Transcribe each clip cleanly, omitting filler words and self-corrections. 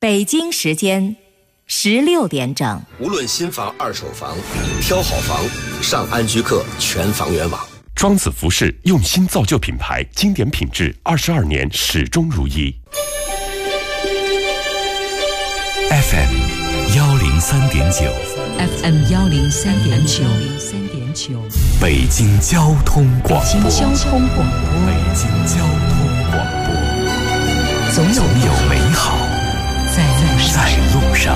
北京时间16点整。 无论新房、二手房，挑好房，上安居客全房源网。 庄子服饰用心造就品牌，经典品质，22年始终如一。 FM 103.9 FM 103.9 北京交通广播。 北京交通广播。 北京交通广播。总有美好在路上。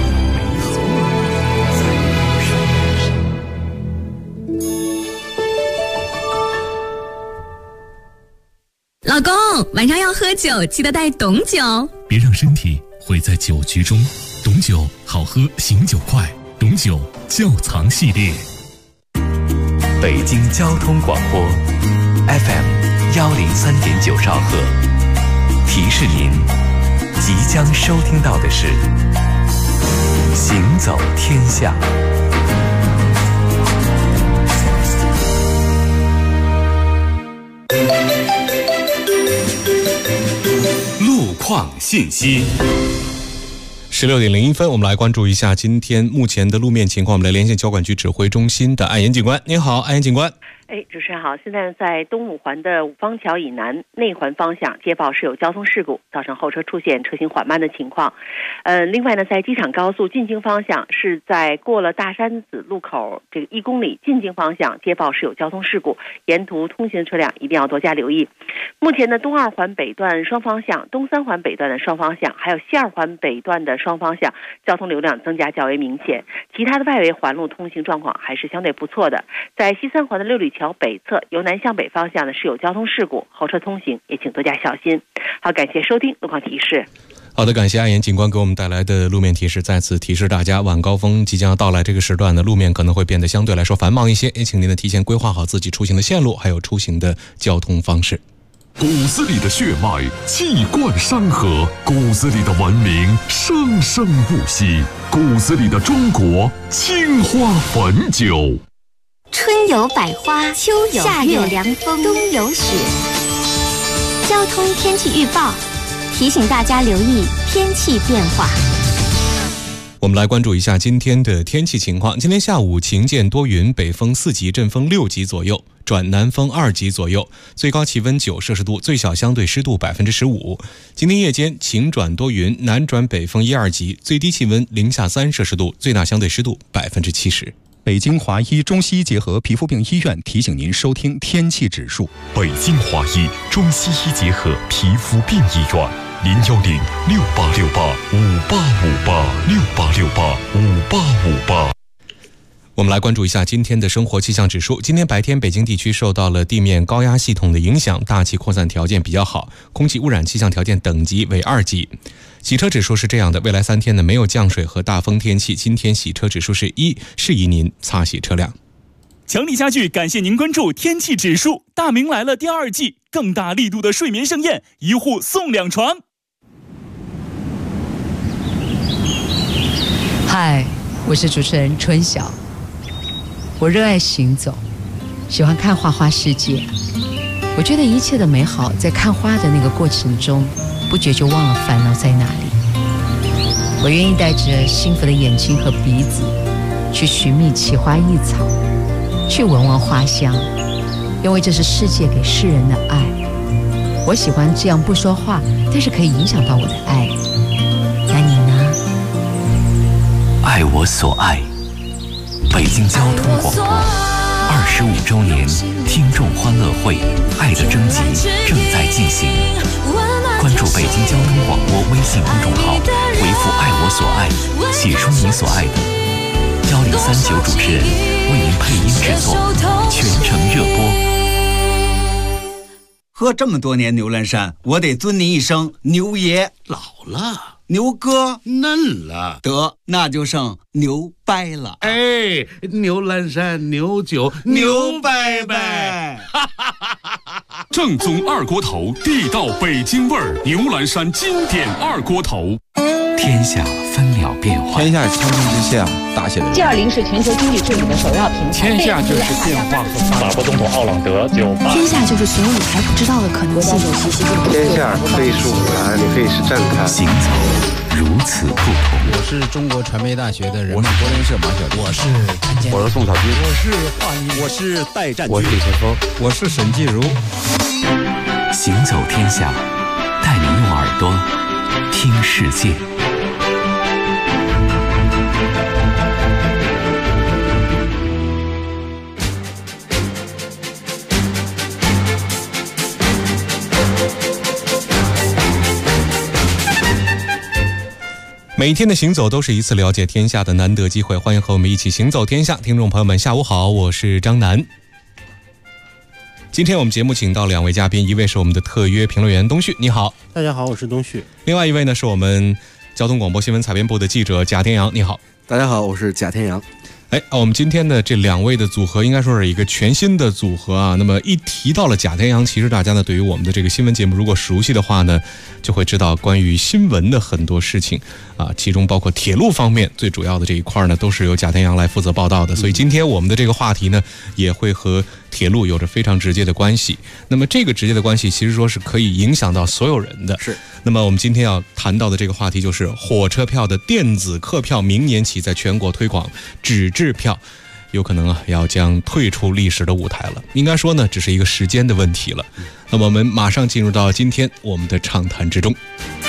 老公，晚上要喝酒，记得带董酒， 别让身体毁在酒局中。董酒好喝，醒酒快。董酒窖藏系列。 北京交通广播 FM 103.9兆赫，提示您即将收听到的是行走天下。路况信息。 16点01分，我们来关注一下今天目前的路面情况。我们来连线交管局指挥中心的安岩警官。您好，安岩警官。 主持人好，现在在东五环的五方桥以南内环方向接报是有交通事故，造成后车出现车行缓慢的情况。另外呢，在机场高速进京方向是在过了大山子路口这个1公里进京方向接报是有交通事故，沿途通行的车辆一定要多加留意。目前的东2环北段双方向、东3环北段的双方向，还有西2环北段的双方向交通流量增加较为明显，其他的外围环路通行状况还是相对不错的。在西3环的6里桥北侧由南向北方向呢是有交通事故，后车通行也请多加小心。好，感谢收听路况提示。 好的，感谢安岩警官给我们带来的路面提示。再次提示大家，晚高峰即将要到来，这个时段的路面可能会变得相对来说繁忙一些，也请您呢提前规划好自己出行的线路，还有出行的交通方式。 骨子里的血脉气贯山河，骨子里的文明生生不息，骨子里的中国青花汾酒。 春有百花，秋有夏有凉风，冬有雪。交通天气预报提醒大家留意天气变化。 我们来关注一下今天的天气情况。今天下午晴间多云，北风4级，阵风6级左右，转南风2级左右，最高气温9摄氏度，最小相对湿度15%。今天夜间晴转多云，南转北风1、2级，最低气温零下3摄氏度，最大相对湿度70%。 北京华医中西医结合皮肤病医院提醒您收听天气指数。 北京华医中西医结合皮肤病医院，0106868585858，68685858。 我们来关注一下今天的生活气象指数。今天白天北京地区受到了地面高压系统的影响，大气扩散条件比较好，空气污染气象条件等级为2级。洗车指数是这样的，未来3天呢没有降水和大风天气，今天洗车指数是1，适宜您擦洗车辆。 强力家具感谢您关注天气指数。大明来了第2季，更大力度的睡眠盛宴，1户送2床。 嗨，我是主持人春晓。我热爱行走，喜欢看花花世界。我觉得一切的美好在看花的那个过程中，不觉就忘了烦恼在哪里。我愿意带着幸福的眼睛和鼻子，去寻觅奇花异草，去闻闻花香，因为这是世界给世人的爱。我喜欢这样不说话，但是可以影响到我的爱。那你呢？ 爱我所爱。北京交通广播25周年听众欢乐会爱的征集正在进行，关注北京交通广播微信公众号，回复爱我所爱，写出你所爱的，1039主持人为您配音制作，全程热播。 喝这么多年牛栏山，我得尊您一声牛爷。 老了， 牛哥嫩了， 得那就剩牛掰了。 哎，牛栏山牛酒牛掰掰， 正宗二锅头，地道北京味儿，牛栏山经典二锅头。 天下分秒变化， 天下苍生之下，大写的 G20是全球经济治理的首要平台。 天下就是变化和发展。 法国总统奥朗德就天下就是所有你还不知道的可能性。 天下可以是舞台，也可以是站台。 行走如此不同。 我是中国传媒大学的人， 我是柏林社马小弟， 我是谭健， 我是宋小军， 我是华谊， 我是戴占军， 我是李前锋， 我是沈继如。 行走天下，带你用耳朵听世界。 每一天的行走都是一次了解天下的难得机会，欢迎和我们一起行走天下。听众朋友们下午好，我是张楠。今天我们节目请到2位嘉宾，一位是我们的特约评论员东旭，你好。 大家好，我是东旭。 另外一位呢是我们交通广播新闻采编部的记者贾天阳，你好。 大家好，我是贾天阳。 我们今天的这2位的组合应该说是一个全新的组合啊。那么一提到了贾天阳，其实大家呢对于我们的这个新闻节目如果熟悉的话呢，就会知道关于新闻的很多事情啊，其中包括铁路方面最主要的这一块呢，都是由贾天阳来负责报道的。所以今天我们的这个话题呢，也会和铁路有着非常直接的关系。那么这个直接的关系其实说是可以影响到所有人的。 是。 那么我们今天要谈到的这个话题就是火车票的电子客票明年起在全国推广，纸质票有可能要将退出历史的舞台了。应该说呢，只是一个时间的问题了。那么我们马上进入到今天我们的畅谈之中。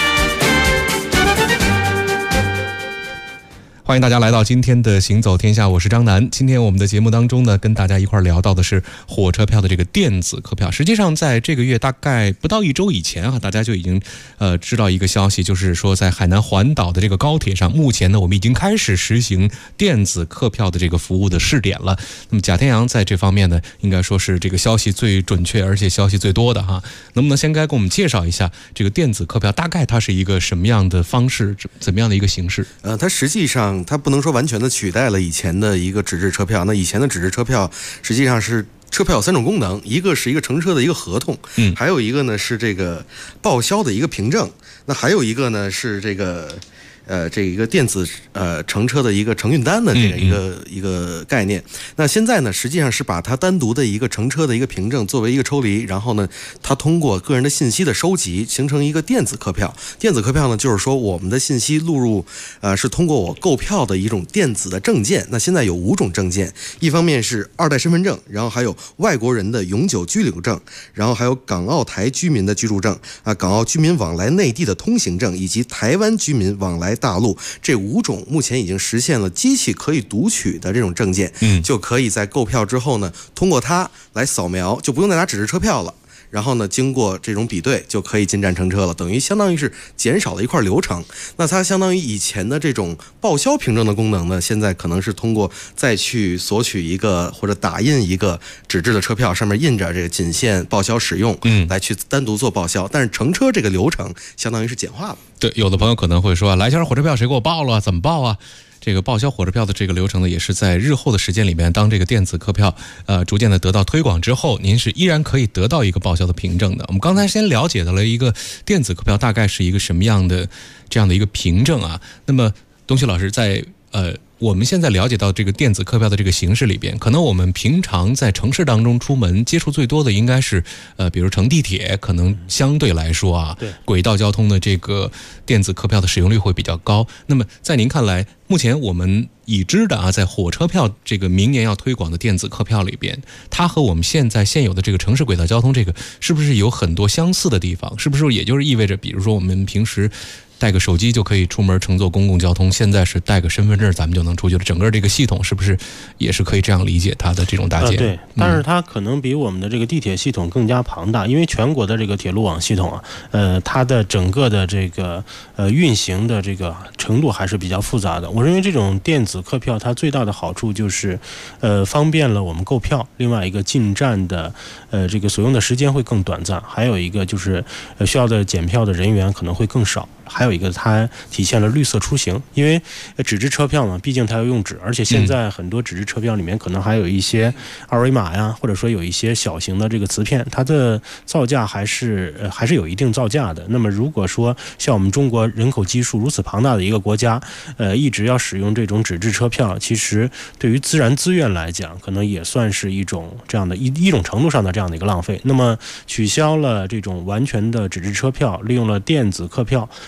欢迎大家来到今天的行走天下，我是张楠。今天我们的节目当中呢，跟大家一块聊到的是火车票的这个电子客票。实际上在这个月大概不到1周以前啊，大家就已经知道一个消息，就是说在海南环岛的这个高铁上，目前呢我们已经开始实行电子客票的这个服务的试点了。那么贾天阳在这方面呢，应该说是这个消息最准确而且消息最多的哈。能不能先给我们介绍一下这个电子客票大概它是一个什么样的方式，怎么样的一个形式？ 它实际上它不能说完全的取代了以前的一个纸质车票。那以前的纸质车票实际上是车票有3种功能，一个是一个乘车的一个合同，还有一个呢是这个报销的一个凭证，那还有一个呢是这一个电子乘车的一个承运单的这个一个概念。那现在呢，实际上是把它单独的一个乘车的一个凭证作为一个抽离，然后呢，它通过个人的信息的收集，形成一个电子客票。电子客票呢，就是说我们的信息录入是通过我购票的一种电子的证件。那现在有5种证件，一方面是2代身份证，然后还有外国人的永久居留证，然后还有港澳台居民的居住证啊，港澳居民往来内地的通行证，以及台湾居民往来大陆。这5种目前已经实现了机器可以读取的这种证件，就可以在购票之后呢，通过它来扫描，就不用再拿纸质车票了。然后呢，经过这种比对，就可以进站乘车了，等于相当于是减少了一块流程。那它相当于以前的这种报销凭证的功能呢，现在可能是通过再去索取一个或者打印一个纸质的车票，上面印着这个仅限报销使用，来去单独做报销。但是乘车这个流程相当于是简化了。 对，有的朋友可能会说，来钱火车票谁给我报了？怎么报啊？这个报销火车票的这个流程呢，也是在日后的时间里面，当这个电子客票逐渐的得到推广之后，您是依然可以得到一个报销的凭证的。我们刚才先了解到了一个电子客票大概是一个什么样的这样的一个凭证啊。那么东旭老师在我们现在了解到这个电子客票的这个形式里边，可能我们平常在城市当中出门接触最多的应该是比如乘地铁，可能相对来说啊，轨道交通的这个电子客票的使用率会比较高。那么在您看来，目前我们已知的啊，在火车票这个明年要推广的电子客票里边，它和我们现有的这个城市轨道交通这个是不是有很多相似的地方？是不是也就是意味着，比如说我们平时带个手机就可以出门乘坐公共交通，现在是带个身份证咱们就能出去了，整个这个系统是不是也是可以这样理解它的这种搭建？ 对，但是它可能比我们的这个地铁系统更加庞大，因为全国的这个铁路网系统啊，它的整个的这个运行的这个程度还是比较复杂的。我认为这种电子客票它最大的好处就是方便了我们购票，另外一个进站的这个所用的时间会更短暂，还有一个就是需要的检票的人员可能会更少。还有一个，它体现了绿色出行，因为纸质车票嘛，毕竟它要用纸，而且现在很多纸质车票里面可能还有一些二维码呀，或者说有一些小型的这个磁片，它的造价还是有一定造价的。那么如果说像我们中国人口基数如此庞大的一个国家，一直要使用这种纸质车票，其实对于自然资源来讲，可能也算是一种这样的一种程度上的这样的一个浪费。那么取消了这种完全的纸质车票，利用了电子客票。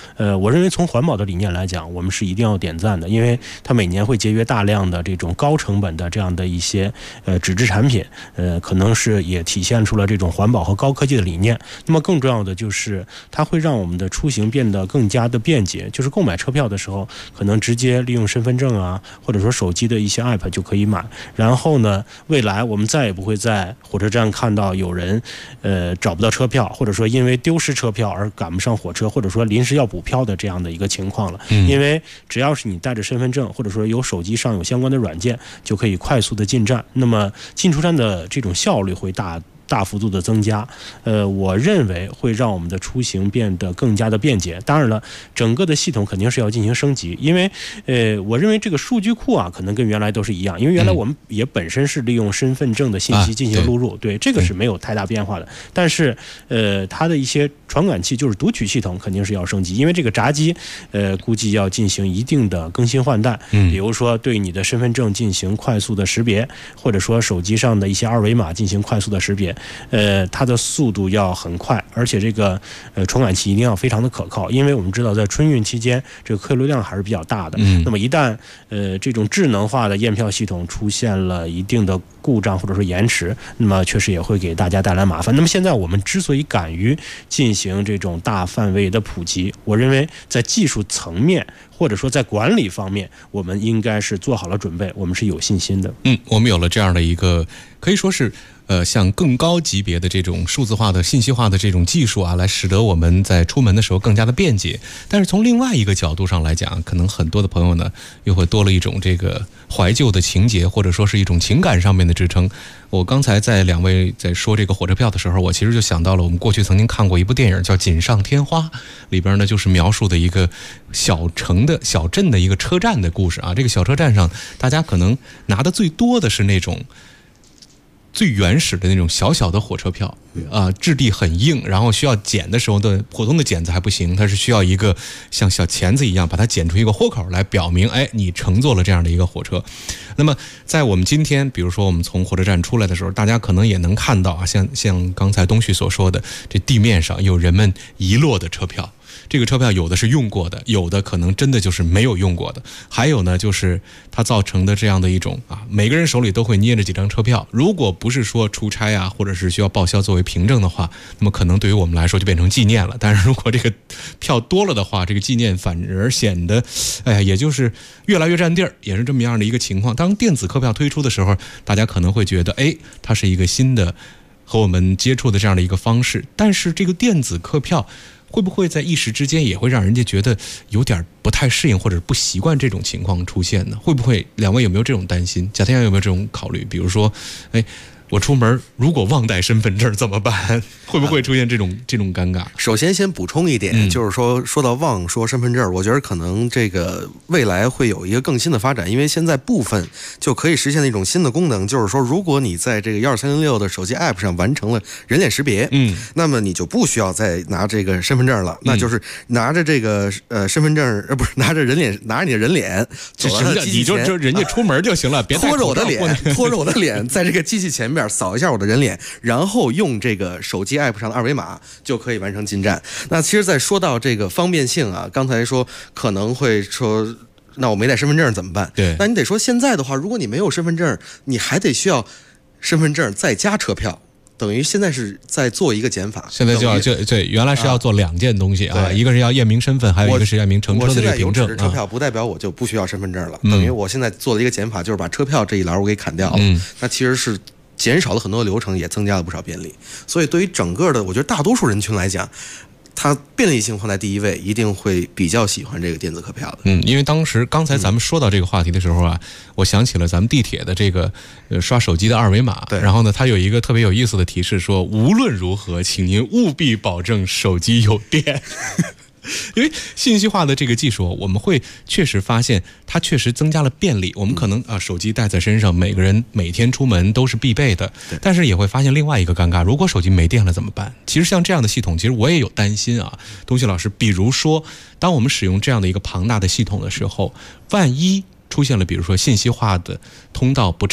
我认为从环保的理念来讲，我们是一定要点赞的，因为它每年会节约大量的这种高成本的这样的一些纸质产品，可能是也体现出了这种环保和高科技的理念。那么更重要的就是它会让我们的出行变得更加的便捷，就是购买车票的时候可能直接利用身份证啊，或者说手机的一些 app 就可以买。然后呢，未来我们再也不会在火车站看到有人找不到车票，或者说因为丢失车票而赶不上火车，或者说临时要补票的这样的一个情况了。因为只要是你带着身份证，或者说有手机上有相关的软件，就可以快速的进站，那么进出站的这种效率会大幅度的增加，我认为会让我们的出行变得更加的便捷。当然了，整个的系统肯定是要进行升级，因为我认为这个数据库啊，可能跟原来都是一样，因为原来我们也本身是利用身份证的信息进行录入，对这个是没有太大变化的。但是它的一些传感器就是读取系统肯定是要升级，因为这个闸机估计要进行一定的更新换代，比如说对你的身份证进行快速的识别，或者说手机上的一些二维码进行快速的识别。它的速度要很快，而且这个传感器一定要非常的可靠，因为我们知道在春运期间这个客流量还是比较大的。那么一旦这种智能化的验票系统出现了一定的故障或者说延迟，那么确实也会给大家带来麻烦。那么现在我们之所以敢于进行这种大范围的普及，我认为在技术层面或者说在管理方面，我们应该是做好了准备，我们是有信心的。 我们有了这样的一个可以说是像更高级别的这种数字化的信息化的这种技术啊，来使得我们在出门的时候更加的便捷。但是从另外一个角度上来讲，可能很多的朋友呢又会多了一种这个怀旧的情节，或者说是一种情感上面的支撑。我刚才在两位在说这个火车票的时候，我其实就想到了我们过去曾经看过一部电影叫《锦上添花》，里边呢就是描述的一个小镇的一个车站的故事啊。这个小车站上，大家可能拿的最多的是那种最原始的那种小小的火车票质地很硬，然后需要剪的时候的普通的剪子还不行，它是需要一个像小钳子一样把它剪出一个豁口来表明你乘坐了这样的一个火车。那么在我们今天比如说我们从火车站出来的时候，大家可能也能看到啊，像刚才东旭所说的，这地面上有人们遗落的车票。这个车票有的是用过的，有的可能真的就是没有用过的，还有呢就是它造成的这样的一种每个人手里都会捏着几张车票，如果不是说出差啊或者是需要报销作为凭证的话，那么可能对于我们来说就变成纪念了。但是如果这个票多了的话，这个纪念反而显得也就是越来越占地儿，也是这么样的一个情况。当电子客票推出的时候，大家可能会觉得它是一个新的和我们接触的这样的一个方式，但是这个电子客票会不会在一时之间也会让人家觉得有点不太适应或者不习惯这种情况出现呢？会不会两位有没有这种担心？贾天阳有没有这种考虑？比如说我出门如果忘带身份证怎么办？会不会出现这种尴尬？ 首先先补充一点，就是说到忘说身份证，我觉得可能这个未来会有一个更新的发展，因为现在部分就可以实现的一种新的功能，就是说如果你在这个12306的手机 app 上完成了人脸识别，那么你就不需要再拿这个身份证了，那就是拿着这个身份证不是拿着你的人脸走到机器前， 你就人家出门就行了，别拖着我的脸在这个机器前面扫一下我的人脸，然后用这个手机 app 上的二维码就可以完成进站。那其实在说到这个方便性啊，刚才说可能会说那我没带身份证怎么办？ 对， 那你得说现在的话，如果你没有身份证，你还得需要身份证再加车票，等于现在是在做一个减法。 现在就原来是要做两件东西一个是要验明身份，还有一个是验明乘车的这个凭证。 我现在有纸质车票不代表我就不需要身份证了，等于我现在做了一个减法，就是把车票这一栏我给砍掉了。那其实是减少了很多流程，也增加了不少便利。所以对于整个的我觉得大多数人群来讲，它便利性放在第一位，一定会比较喜欢这个电子客票的。 因为刚才咱们说到这个话题的时候啊，我想起了咱们地铁的这个刷手机的二维码。 对， 然后呢，它有一个特别有意思的提示说，无论如何，请您务必保证手机有电。因为信息化的这个技术，我们会确实发现它确实增加了便利。我们可能手机带在身上，每个人每天出门都是必备的，但是也会发现另外一个尴尬，如果手机没电了怎么办？其实像这样的系统，其实我也有担心啊，东旭老师。比如说，当我们使用这样的一个庞大的系统的时候，万一出现了比如说信息化的通道不畅，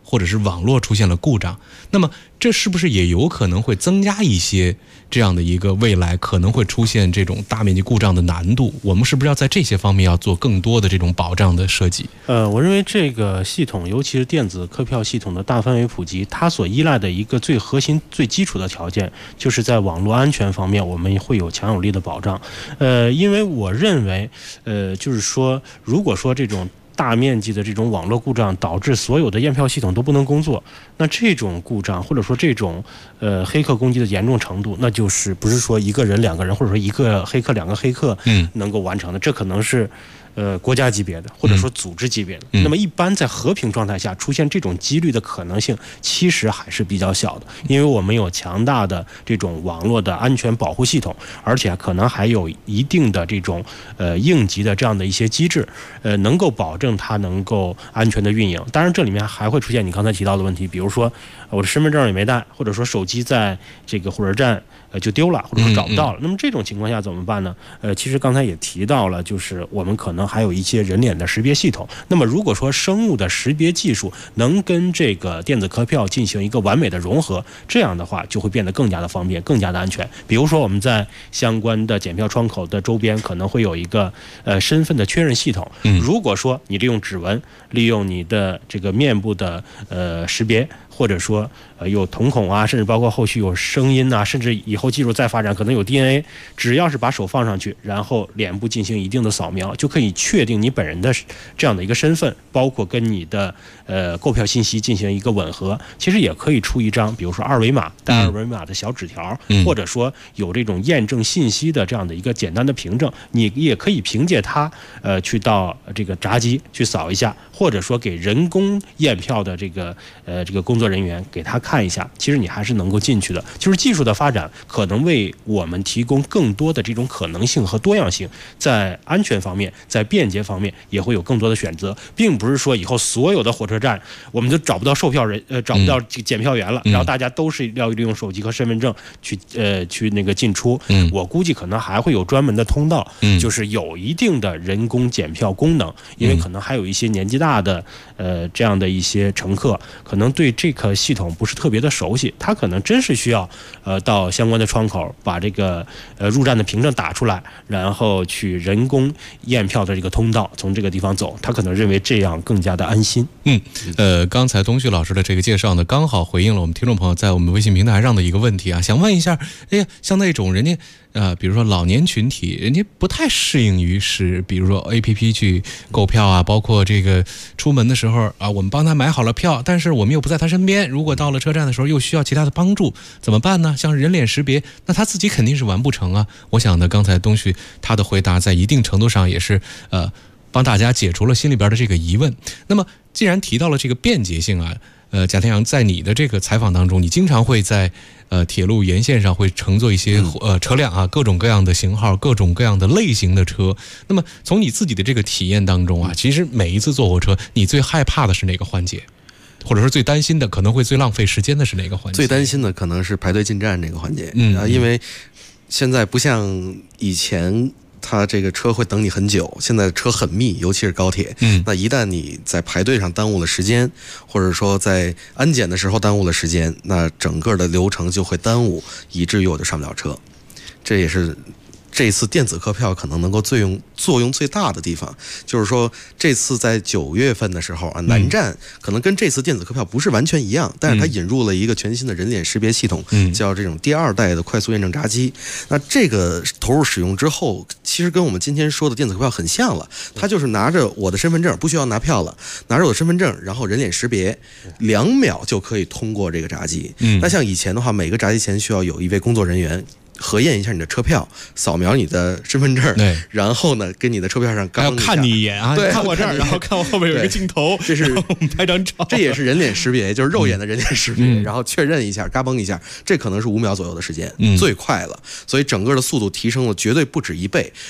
或者是网络出现了故障，那么这是不是也有可能会增加一些这样的一个未来可能会出现这种大面积故障的难度？我们是不是要在这些方面要做更多的这种保障的设计？ 我认为这个系统，尤其是电子客票系统的大范围普及，它所依赖的一个最核心、最基础的条件，就是在网络安全方面，我们会有强有力的保障。因为我认为，就是说，如果说这种大面积的这种网络故障导致所有的验票系统都不能工作，那这种故障或者说这种黑客攻击的严重程度，那就是不是说一个人、两个人，或者说一个黑客、两个黑客能够完成的，这可能是国家级别的，或者说组织级别的。那么一般在和平状态下出现这种几率的可能性其实还是比较小的，因为我们有强大的这种网络的安全保护系统，而且可能还有一定的这种应急的这样的一些机制，能够保证它能够安全的运营。当然这里面还会出现你刚才提到的问题，比如说我的身份证也没带，或者说手机在这个火车站就丢了，或者说找不到了。那么这种情况下怎么办呢？其实刚才也提到了，就是我们可能还有一些人脸的识别系统。那么如果说生物的识别技术能跟这个电子客票进行一个完美的融合，这样的话就会变得更加的方便，更加的安全。比如说我们在相关的检票窗口的周边可能会有一个身份的确认系统。如果说你利用指纹，利用你的这个面部的识别，或者说有瞳孔啊，甚至包括后续有声音啊，甚至以后技术再发展可能有 DNA， 只要是把手放上去，然后脸部进行一定的扫描，就可以确定你本人的这样的一个身份，包括跟你的购票信息进行一个吻合。其实也可以出一张比如说二维码，带二维码的小纸条，或者说有这种验证信息的这样的一个简单的凭证，你也可以凭借它去到这个闸机去扫一下，或者说给人工验票的这个工作人员给他看一下，其实你还是能够进去的。就是技术的发展可能为我们提供更多的这种可能性和多样性，在安全方面，在便捷方面也会有更多的选择，并不是说以后所有的火车站我们就找不到售票人，找不到检票员了，然后大家都是要利用手机和身份证去那个进出。我估计可能还会有专门的通道，就是有一定的人工检票功能，因为可能还有一些年纪大的这样的一些乘客，可能对这个系统不是特别的熟悉，他可能真是需要到相关的窗口把这个入站的凭证打出来，然后去人工验票的这个通道从这个地方走，他可能认为这样更加的安心。 刚才东旭老师的这个介绍呢，刚好回应了我们听众朋友在我们微信平台上的一个问题啊，想问一下，像那种人家比如说老年群体，人家不太适应于使比如说 APP 去购票啊，包括这个出门的时候啊，我们帮他买好了票，但是我们又不在他身边，如果到了车站的时候又需要其他的帮助，怎么办呢？像人脸识别，那他自己肯定是完不成啊。我想呢，刚才东旭他的回答在一定程度上也是帮大家解除了心里边的这个疑问。那么既然提到了这个便捷性啊，贾天阳，在你的这个采访当中，你经常会在铁路沿线上会乘坐一些车辆啊，各种各样的型号，各种各样的类型的车。那么从你自己的这个体验当中啊，其实每一次坐火车，你最害怕的是哪个环节？或者说最担心的，可能会最浪费时间的是哪个环节？ 最担心的可能是排队进站这个环节。因为现在不像以前，它这个车会等你很久，现在车很密，尤其是高铁。那一旦你在排队上耽误了时间，或者说在安检的时候耽误了时间，那整个的流程就会耽误，以至于我就上不了车。这也是这次电子客票可能能够作用最大的地方，就是说这次在9月份的时候啊，南站可能跟这次电子客票不是完全一样，但是它引入了一个全新的人脸识别系统，叫这种第2代的快速验证闸机。那这个投入使用之后，其实跟我们今天说的电子客票很像了，它就是拿着我的身份证，不需要拿票了，拿着我的身份证，然后人脸识别，2秒就可以通过这个闸机。那像以前的话，每个闸机前需要有一位工作人员核验一下你的车票，扫描你的身份证，然后呢，跟你的车票上还要看你一眼啊，看我这儿，然后看我后面有一个镜头， 这是我们拍张照， 这也是人脸识别，就是肉眼的人脸识别，然后确认一下，嘎嘣一下，这可能是5秒左右的时间，最快了，所以整个的速度提升了绝对不止1倍。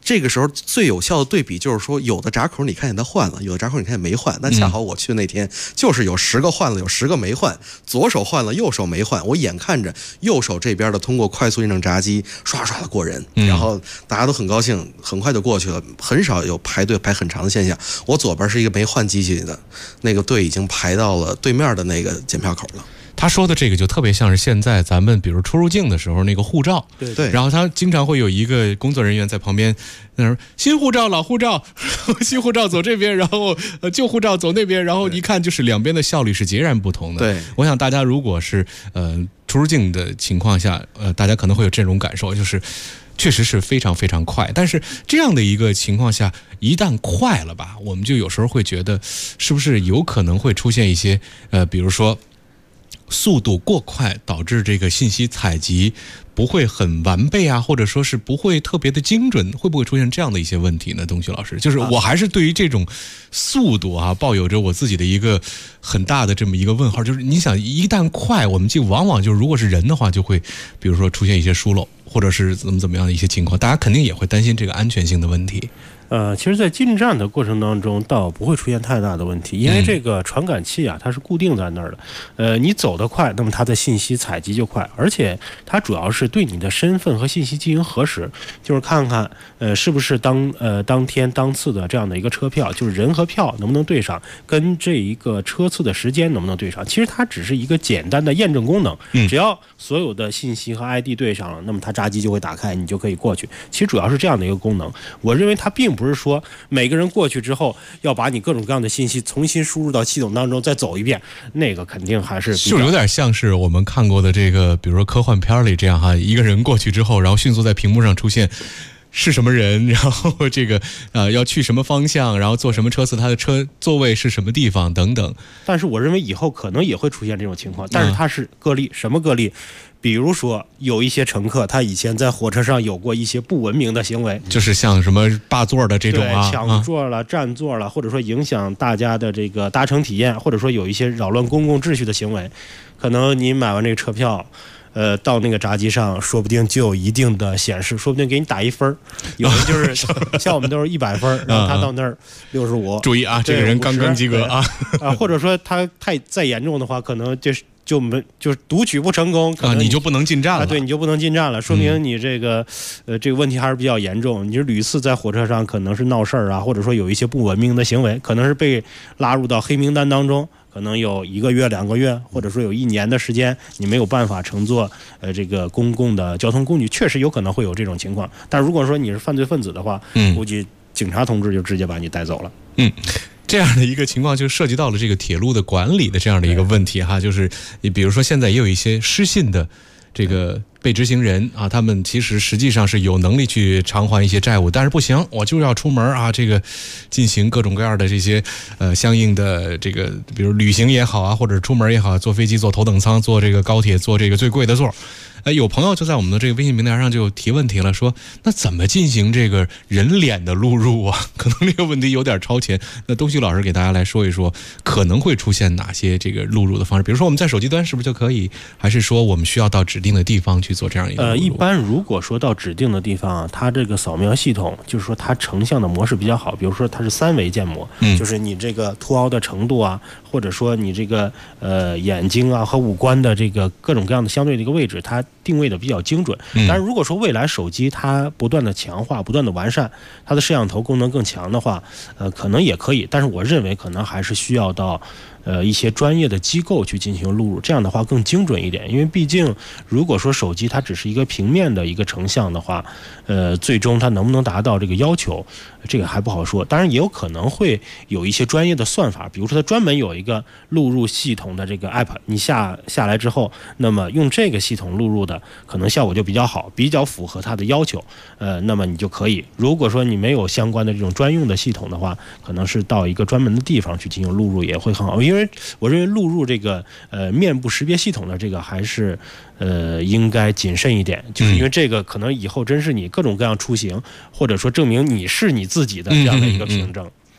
这个时候最有效的对比就是说，有的闸口你看见它换了，有的闸口你看见没换。那恰好我去的那天就是有10个换了，有10个没换，左手换了，右手没换。我眼看着右手这边的通过快速验证闸机刷刷的过人，然后大家都很高兴，很快就过去了，很少有排队排很长的现象。我左边是一个没换机器的，那个队已经排到了对面的那个检票口了。 他说的这个就特别像是现在咱们比如出入境的时候那个护照， 对， 然后他经常会有一个工作人员在旁边，那说新护照、老护照，新护照走这边，然后旧护照走那边，然后一看就是两边的效率是截然不同的。 对， 我想大家如果是出入境的情况下，大家可能会有这种感受，就是确实是非常非常快。但是这样的一个情况下，一旦快了吧，我们就有时候会觉得是不是有可能会出现一些比如说速度过快导致这个信息采集不会很完备啊，或者说是不会特别的精准，会不会出现这样的一些问题呢？东旭老师，就是我还是对于这种速度啊抱有着我自己的一个很大的这么一个问号。就是你想一旦快，我们就往往就如果是人的话，就会比如说出现一些疏漏，或者是怎么样的一些情况，大家肯定也会担心这个安全性的问题。 其实在进站的过程当中倒不会出现太大的问题，因为这个传感器啊它是固定在那儿的，你走得快，那么它的信息采集就快，而且它主要是对你的身份和信息进行核实，就是看看是不是当天当次的这样的一个车票，就是人和票能不能对上，跟这一个车次的时间能不能对上。其实它只是一个简单的验证功能，只要所有的信息和 ID 对上了，那么它闸机就会打开，你就可以过去。其实主要是这样的一个功能，我认为它并不是说每个人过去之后要把你各种各样的信息重新输入到系统当中再走一遍，那个肯定还是就有点像是我们看过的这个比如说科幻片里这样哈，一个人过去之后，然后迅速在屏幕上出现是什么人，然后这个要去什么方向，然后坐什么车次，他的车座位是什么地方等等。 但是我认为以后可能也会出现这种情况，但是它是个例。什么个例？比如说有一些乘客他以前在火车上有过一些不文明的行为， 就是像什么霸座的这种啊， 抢座了、占座了，或者说影响大家的这个搭乘体验，或者说有一些扰乱公共秩序的行为，可能你买完这个车票到那个闸机上说不定就有一定的显示，说不定给你打1分，有人就是像我们都是100分，然后他到那儿65。 注意啊，这个人刚刚及格啊或者说他再严重的话，可能就是读取不成功，可能你就不能进站了。 对，你就不能进站了，说明你这个这个问题还是比较严重。你是屡次在火车上可能是闹事儿啊，或者说有一些不文明的行为，可能是被拉入到黑名单当中，可能有1个月、2个月，或者说有1年的时间，你没有办法乘坐这个公共的交通工具，确实有可能会有这种情况。但如果说你是犯罪分子的话，估计警察同志就直接把你带走了。 这样的一个情况就涉及到了这个铁路的管理的这样的一个问题哈，就是你比如说现在也有一些失信的这个被执行人啊，他们其实实际上是有能力去偿还一些债务，但是不行，我就要出门啊，这个进行各种各样的这些相应的这个比如旅行也好啊，或者出门也好，坐飞机坐头等舱，坐这个高铁坐这个最贵的座。有朋友就在我们的这个微信平台上就提问题了，说那怎么进行这个人脸的录入啊？可能这个问题有点超前。那东旭老师给大家来说一说，可能会出现哪些这个录入的方式？比如说我们在手机端是不是就可以？还是说我们需要到指定的地方去做这样一个录入？ 一般如果说到指定的地方啊，它这个扫描系统就是说它成像的模式比较好，比如说它是3维建模，就是你这个凸凹的程度啊，或者说你这个眼睛啊和五官的这个各种各样的相对的一个位置，它定位的比较精准。但是如果说未来手机它不断的强化、不断的完善，它的摄像头功能更强的话，可能也可以。但是我认为可能还是需要到一些专业的机构去进行录入，这样的话更精准一点。因为毕竟如果说手机它只是一个平面的一个成像的话，最终它能不能达到这个要求，这个还不好说。当然也有可能会有一些专业的算法，比如说它专门有一个录入系统的这个 app， 你下来之后，那么用这个系统录入的可能效果就比较好，比较符合它的要求，那么你就可以。如果说你没有相关的这种专用的系统的话，可能是到一个专门的地方去进行录入也会很好。因为我认为录入这个面部识别系统的这个还是应该谨慎一点，就是因为这个可能以后真是你各种各样出行，或者说证明你是你自己的这样的一个凭证。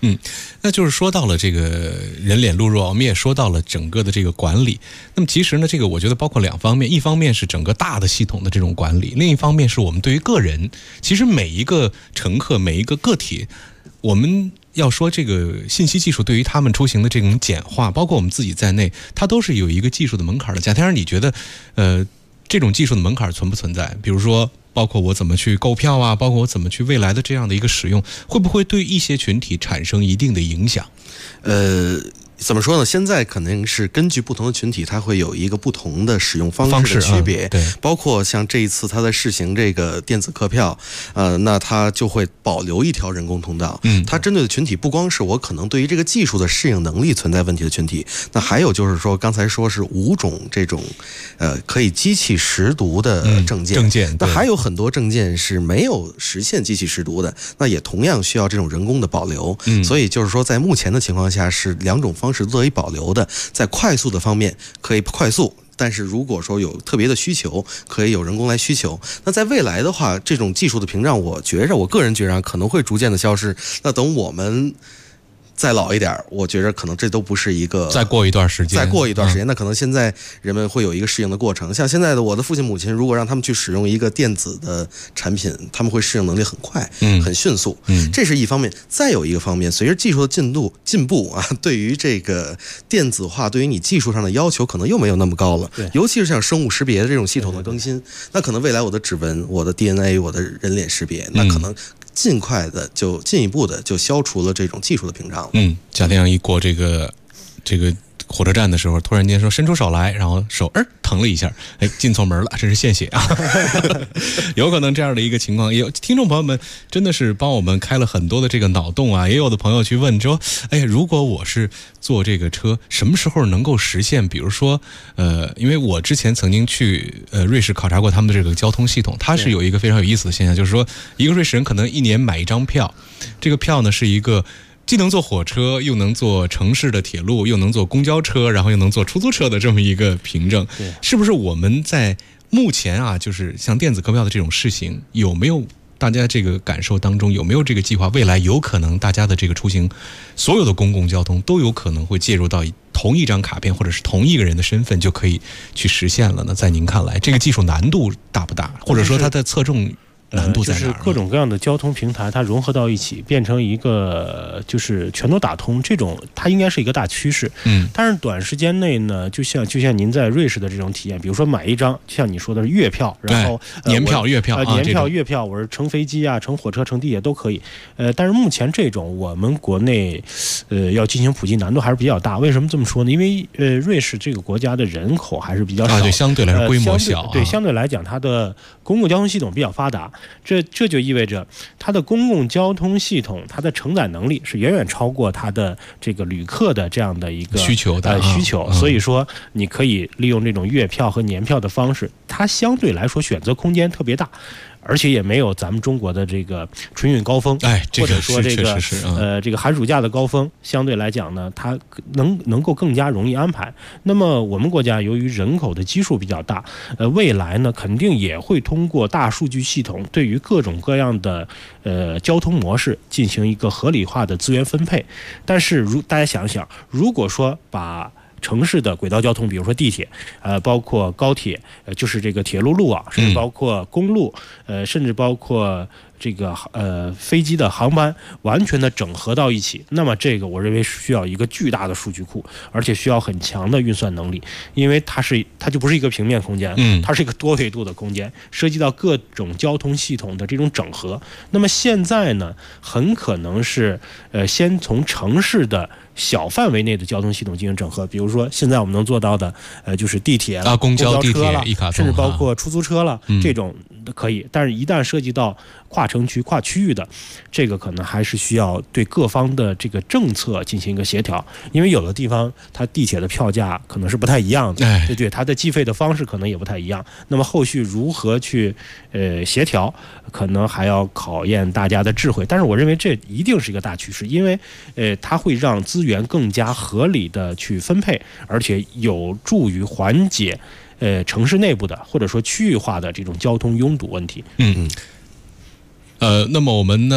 那就是说到了这个人脸路弱，我们也说到了整个的这个管理。那么其实呢，这个我觉得包括两方面，一方面是整个大的系统的这种管理，另一方面是我们对于个人，其实每一个乘客、每一个个体，我们要说这个信息技术对于他们出行的这种简化，包括我们自己在内，它都是有一个技术的门槛的。贾天然，你觉得这种技术的门槛存不存在？比如说包括我怎么去购票啊，包括我怎么去未来的这样的一个使用，会不会对一些群体产生一定的影响？ 怎么说呢？现在肯定是根据不同的群体，它会有一个不同的使用方式的区别。 对， 包括像这一次它在试行这个电子客票，那它就会保留一条人工通道。它针对的群体不光是我可能对于这个技术的适应能力存在问题的群体，那还有就是说，刚才说是5种这种可以机器识读的证件。那还有很多证件是没有实现机器识读的，那也同样需要这种人工的保留。所以就是说，在目前的情况下是2种方式乐意保留的，在快速的方面可以快速，但是如果说有特别的需求，可以有人工来需求。那在未来的话，这种技术的屏障，我个人觉着可能会逐渐的消失。那等我们再老一点，我觉着可能这都不是一个再过一段时间， 那可能现在人们会有一个适应的过程。像现在的我的父亲母亲，如果让他们去使用一个电子的产品，他们会适应能力很快，很迅速。这是一方面。再有一个方面，随着技术的进步啊，对于这个电子化，对于你技术上的要求可能又没有那么高了。尤其是像生物识别的这种系统的更新，那可能未来我的指纹、我的 DNA、我的人脸识别，那可能尽快的就进一步的就消除了这种技术的屏障。 贾天阳一过这个火车站的时候，突然间说伸出手来，然后手疼了一下，进错门了，这是献血啊！有可能这样的一个情况，也有听众朋友们真的是帮我们开了很多的这个脑洞啊！也有的朋友去问说，如果我是坐这个车，什么时候能够实现？比如说，因为我之前曾经去瑞士考察过他们的这个交通系统，它是有一个非常有意思的现象，就是说一个瑞士人可能1年买一张票，这个票呢是一个既能坐火车，又能坐城市的铁路，又能坐公交车，然后又能坐出租车的这么一个凭证。是不是我们在目前啊，就是像电子客票的这种试行，有没有大家这个感受当中，有没有这个计划？未来有可能大家的这个出行，所有的公共交通都有可能会介入到同一张卡片或者是同一个人的身份就可以去实现了呢？在您看来，这个技术难度大不大？或者说它的侧重难度在哪儿？ 就是各种各样的交通平台，它融合到一起，变成一个就是全都打通，这种它应该是一个大趋势。但是短时间内呢，就像您在瑞士的这种体验，比如说买一张，像你说的月票，然后年票、月票、 月票，我是乘飞机啊、乘火车、乘地铁都可以。但是目前这种我们国内要进行普及难度还是比较大。为什么这么说呢？因为瑞士这个国家的人口还是比较少， 对，相对来说规模小， 对，相对来讲它的公共交通系统比较发达。这就意味着它的公共交通系统，它的承载能力是远远超过它的这个旅客的这样的一个需求。 所以说，你可以利用这种月票和年票的方式，它相对来说选择空间特别大。而且也没有咱们中国的这个春运高峰，或者说这个这个寒暑假的高峰，相对来讲呢，它能够更加容易安排。那么我们国家由于人口的基数比较大，未来呢肯定也会通过大数据系统对于各种各样的交通模式进行一个合理化的资源分配。但是大家想想，如果说把城市的轨道交通，比如说地铁，包括高铁，就是这个铁路路网，甚至包括公路，甚至包括这个飞机的航班，完全的整合到一起，那么这个我认为需要一个巨大的数据库，而且需要很强的运算能力，因为它就不是一个平面空间，它是一个多维度的空间，涉及到各种交通系统的这种整合。那么现在呢，很可能是先从城市的小范围内的交通系统进行整合，比如说现在我们能做到的，就是地铁了、 公交车了， 一卡通， 甚至包括出租车了，这种可以。但是，一旦涉及到跨城区、跨区域的，这个可能还是需要对各方的这个政策进行一个协调，因为有的地方它地铁的票价可能是不太一样的，对，它的计费的方式可能也不太一样。那么后续如何去协调，可能还要考验大家的智慧。但是我认为这一定是一个大趋势，因为它会让资源更加合理的去分配，而且有助于缓解城市内部的或者说区域化的这种交通拥堵问题。 那么我们呢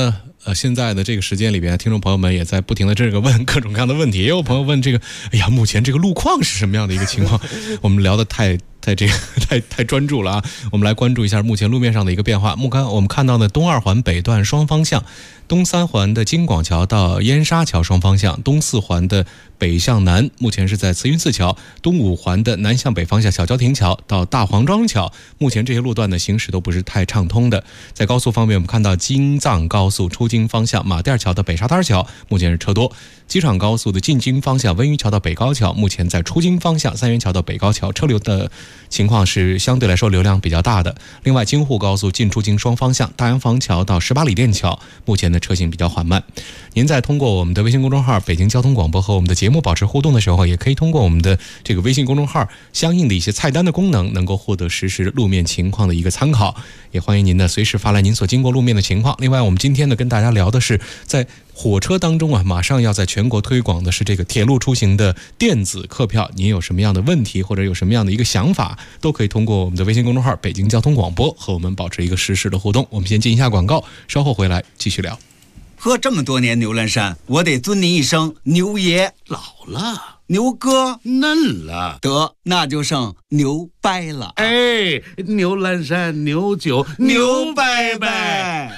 现在的这个时间里边，听众朋友们也在不停的这个问各种各样的问题，也有朋友问这个，哎呀，目前这个路况是什么样的一个情况？我们聊得太专注了啊！我们来关注一下目前路面上的一个变化。我们看到的东2环北段双方向，东3环的京广桥到燕沙桥双方向，东4环的北向南，目前是在慈云寺桥；东5环的南向北方向，小郊亭桥到大黄庄桥，目前这些路段的行驶都不是太畅通的。在高速方面，我们看到京藏高速出京方向马甸桥到北沙滩桥，目前是车多；机场高速的进京方向温榆桥到北高桥，目前在出京方向三元桥到北高桥车流的情况是相对来说流量比较大的。另外，京沪高速进出京双方向大洋坊桥到18里店桥，目前的车行比较缓慢。您在通过我们的微信公众号北京交通广播和我们的节目保持互动的时候，也可以通过我们的这个微信公众号相应的一些菜单的功能，能够获得实时路面情况的一个参考。也欢迎您呢随时发来您所经过路面的情况。另外，我们今天呢跟大家聊的是在火车当中啊，马上要在全国推广的是这个铁路出行的电子客票。您有什么样的问题或者有什么样的一个想法，都可以通过我们的微信公众号北京交通广播和我们保持一个实时的互动。我们先进一下广告，稍后回来继续聊。 喝这么多年牛栏山，我得尊您一声牛爷。 老了， 牛哥嫩了， 得那就剩牛掰了。 哎，牛栏山牛酒牛掰掰。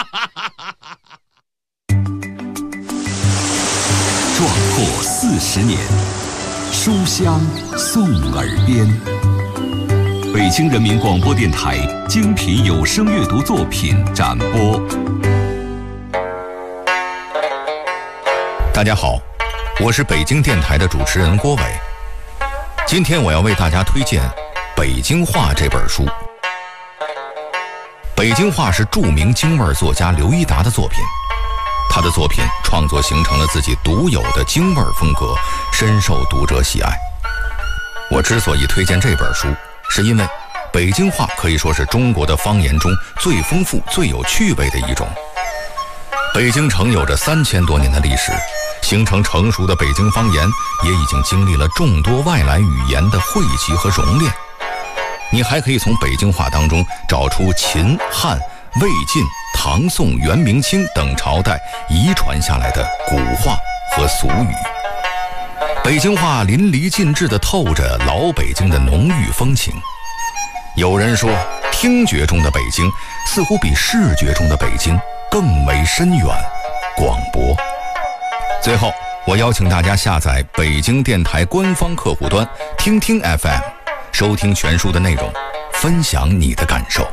壮阔40年，书香送耳边。北京人民广播电台精品有声阅读作品展播。 大家好，我是北京电台的主持人郭伟。今天我要为大家推荐《北京话》这本书。《北京话》是著名京味作家刘一达的作品，他的作品创作形成了自己独有的京味风格，深受读者喜爱。我之所以推荐这本书，是因为北京话可以说是中国的方言中最丰富、最有趣味的一种。北京城有着3000多年的历史，形成成熟的北京方言也已经经历了众多外来语言的汇集和熔炼。你还可以从北京话当中找出秦、汉、魏晋、唐宋、元、明清等朝代遗传下来的古话和俗语。北京话淋漓尽致地透着老北京的浓郁风情。有人说，听觉中的北京似乎比视觉中的北京更为深远、广博。最后，我邀请大家下载北京电台官方客户端听听 FM， 收听全书的内容，分享你的感受。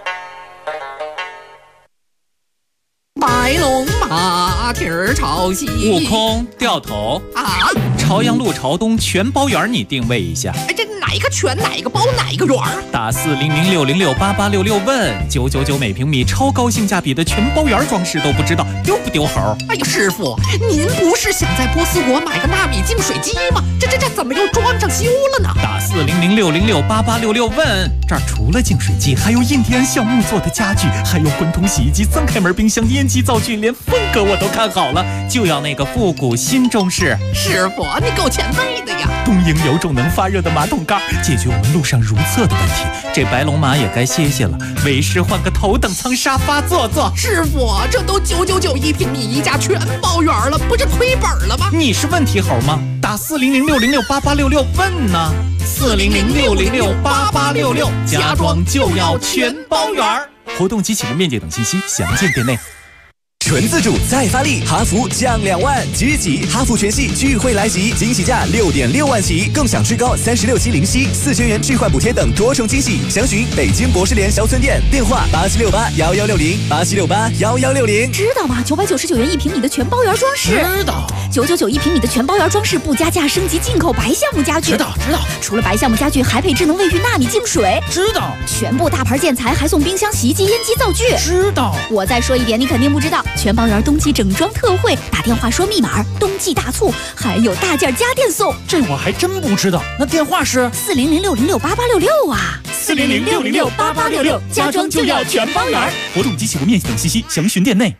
白龙马蹄儿朝西， 悟空掉头啊！ 朝阳路朝东全包圆，你定位一下。 哎，这哪一个全哪一个包哪一个圆？ 打400668866问999每平米，超高性价比的全包圆装饰都不知道丢不丢猴？ 哎呀，师傅，您不是想在波斯国买个纳米净水机吗？这怎么又装上修了呢？ 打400668866问，这儿除了净水机，还有印第安橡木做的家具，还有滚筒洗衣机、3开门冰箱、烟机灶具，连风格我都看好了，就要那个复古新中式。 师傅，你够前卫的呀！ 东营有种能发热的马桶盖，解决我们路上如厕的问题。这白龙马也该歇歇了，为师换个头等舱沙发坐坐。 师傅，这都999一平米，一家全包圆了，不是亏本了吗？ 你是问题猴吗？打400668866问呢。400668866，家装就要全包圆。活动及起步面积等信息详见店内。 纯自主再发力，哈弗降2万，即日起哈弗全系聚会来袭，惊喜价6.6万起，更享最高36期零息，4000元置换补贴等多重惊喜。详询北京博士联销村店，电话87681160，87681160。 知道吗？999元一平米的全包圆装饰。 知道。 999一平米的全包圆装饰不加价，升级进口白橡木家具。 知道。 除了白橡木家具，还配智能卫浴纳米净水。 知道。 全部大牌建材还送冰箱、洗衣机、烟机、灶具。 知道。 我再说一遍，你肯定不知道。全包圆冬季整装特惠，打电话说密码，冬季大促，还有大件家电送。 这我还真不知道。那电话是 400668866啊 ，400668866，家装就要全包圆。活动及起步面积等信息详询店内。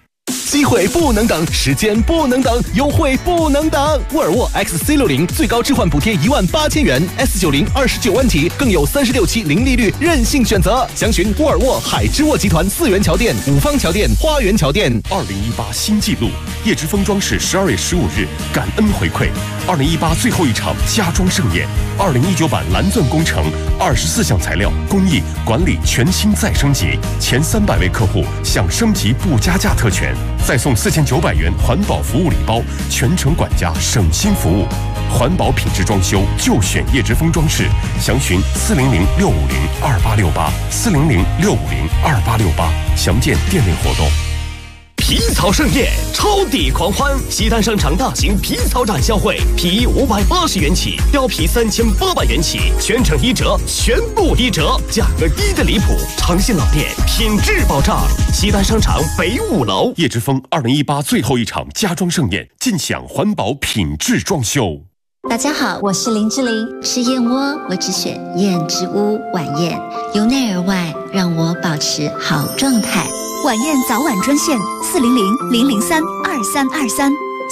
机会不能等，时间不能等，优惠不能等。沃尔沃 XC60最高置换补贴18000元 ，S90 29万起，更有36期零利率任性选择。详询沃尔沃海之沃集团4元桥店、五方桥店、花园桥店。 2018新纪录，叶之峰装饰12月15日感恩回馈，2018最后一场家装盛宴，2019版蓝钻工程24项材料工艺管理全新再升级，前300位客户享升级不加价特权，再送4900元环保服务礼包，全程管家省心服务。环保品质装修就选叶之峰装饰，详询400-650-2868，400-650-2868，详见店内活动。 皮草盛宴，超抵狂欢！西单商场大型皮草展销会，皮衣580元起，貂皮3800元起，全程1折，全部1折，价格低得离谱。诚信老店，品质保障。西单商场北5楼。 叶之峰2018最后一场家装盛宴，尽享环保品质装修。 大家好，我是林志玲。吃燕窝，我只选燕之屋晚宴，由内而外让我保持好状态。 晚宴早晚专线400-003-2323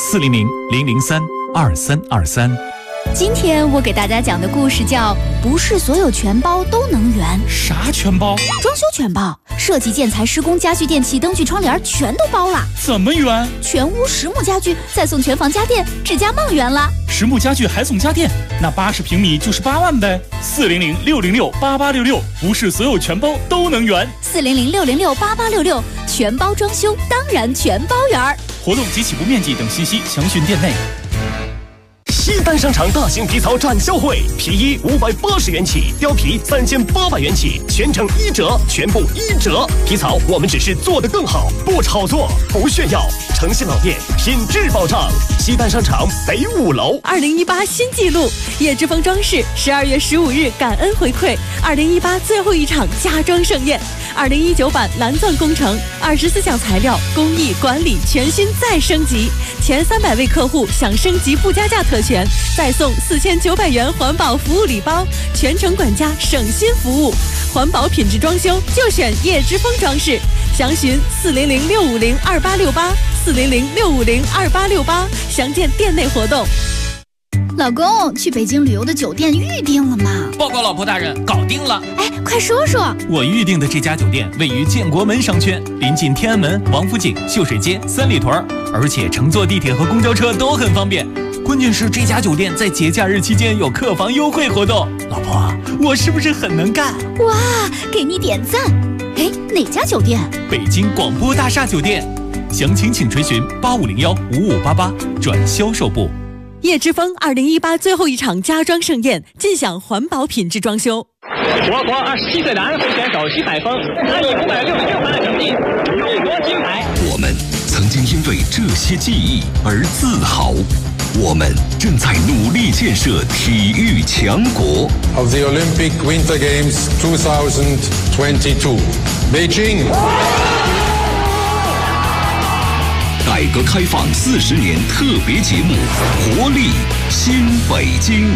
400-003-2323。 今天我给大家讲的故事叫不是所有全包都能圆。 啥全包？ 装修全包，设计、建材、施工、家具、电器、灯具、窗帘全都包了。 怎么圆？ 全屋实木家具，再送全房家电，指甲梦圆了。 实木家具还送家电，那80平米就是8万呗。400-606-8866，不是所有全包都能圆。 400-606-8866，全包装修当然全包圆。 活动及起步面积等信息详询店内。 西单商场大型皮草展销会，皮衣580元起，貂皮3800元起，全程1折，全部1折。皮草我们只是做得更好，不炒作，不炫耀。诚信老店，品质保障。西单商场北5楼。 2018新纪录，叶之峰装饰12月15日感恩回馈，2018最后一场家装盛宴。2019版蓝钻工程24项材料工艺管理全新再升级，前300位客户享升级不加价特权，再送4900元环保服务礼包，全程管家省心服务。环保品质装修就选叶之峰装饰，详询400-650-2868 400-650-2868，详见店内活动。老公，去北京旅游的酒店预定了吗？ 报告老婆大人，搞定了。 哎，快说说。 我预定的这家酒店位于建国门商圈，临近天安门、王府井、秀水街、三里屯，而且乘坐地铁和公交车都很方便。关键是这家酒店在节假日期间有客房优惠活动。老婆，我是不是很能干？ 哇，给你点赞。哎，哪家酒店？ 北京广播大厦酒店。详情请垂询8501-5588转销售部。 叶之峰2018最后一场家装盛宴，尽享环保品质装修。 我国27岁的安徽选手徐海峰，他以566分的成绩勇夺金牌。 我们曾经因为这些记忆而自豪，我们正在努力建设体育强国。 Of the Olympic Winter Games 2022, Beijing。 改革开放40年特别节目，活力新北京。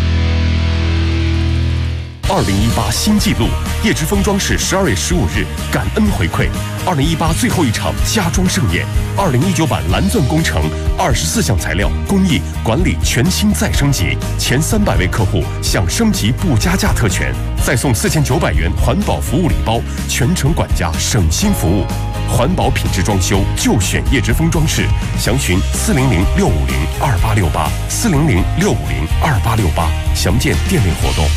2018新纪录，叶之峰装饰12月15日感恩回馈，2018最后一场家装盛宴，2019版蓝钻工程24项材料工艺管理全新再升级，前300位客户享升级不加价特权，再送4900元环保服务礼包，全程管家省心服务。环保品质装修就选叶之峰装饰，详询400-650-2868 400-650-2868，详见店内活动。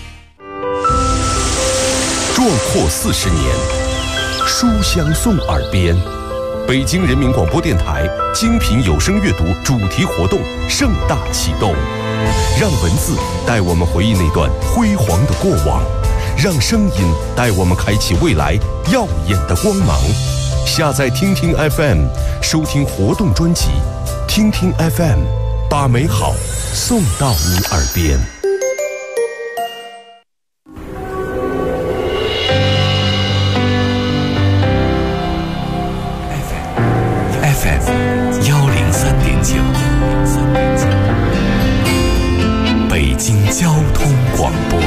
壮阔40年，书香送耳边。北京人民广播电台精品有声阅读主题活动盛大启动，让文字带我们回忆那段辉煌的过往，让声音带我们开启未来耀眼的光芒。下载听听 FM， 收听活动专辑，听听 FM， 把美好送到你耳边。 FM 103.9，北京交通广播。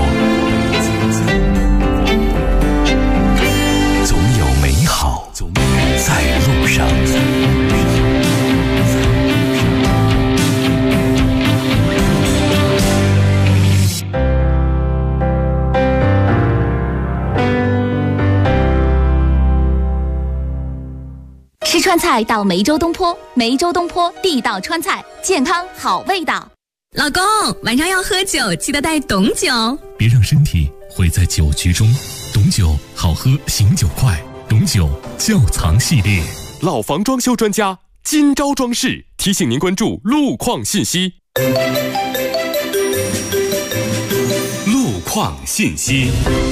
总有美好在路上。 吃川菜到梅州东坡，梅州东坡地道川菜，健康好味道。 老公，晚上要喝酒，记得带董酒。 别让身体毁在酒局中，董酒好喝，醒酒快。董酒窖藏系列， 老房装修专家金招装饰提醒您关注路况信息。 路况信息。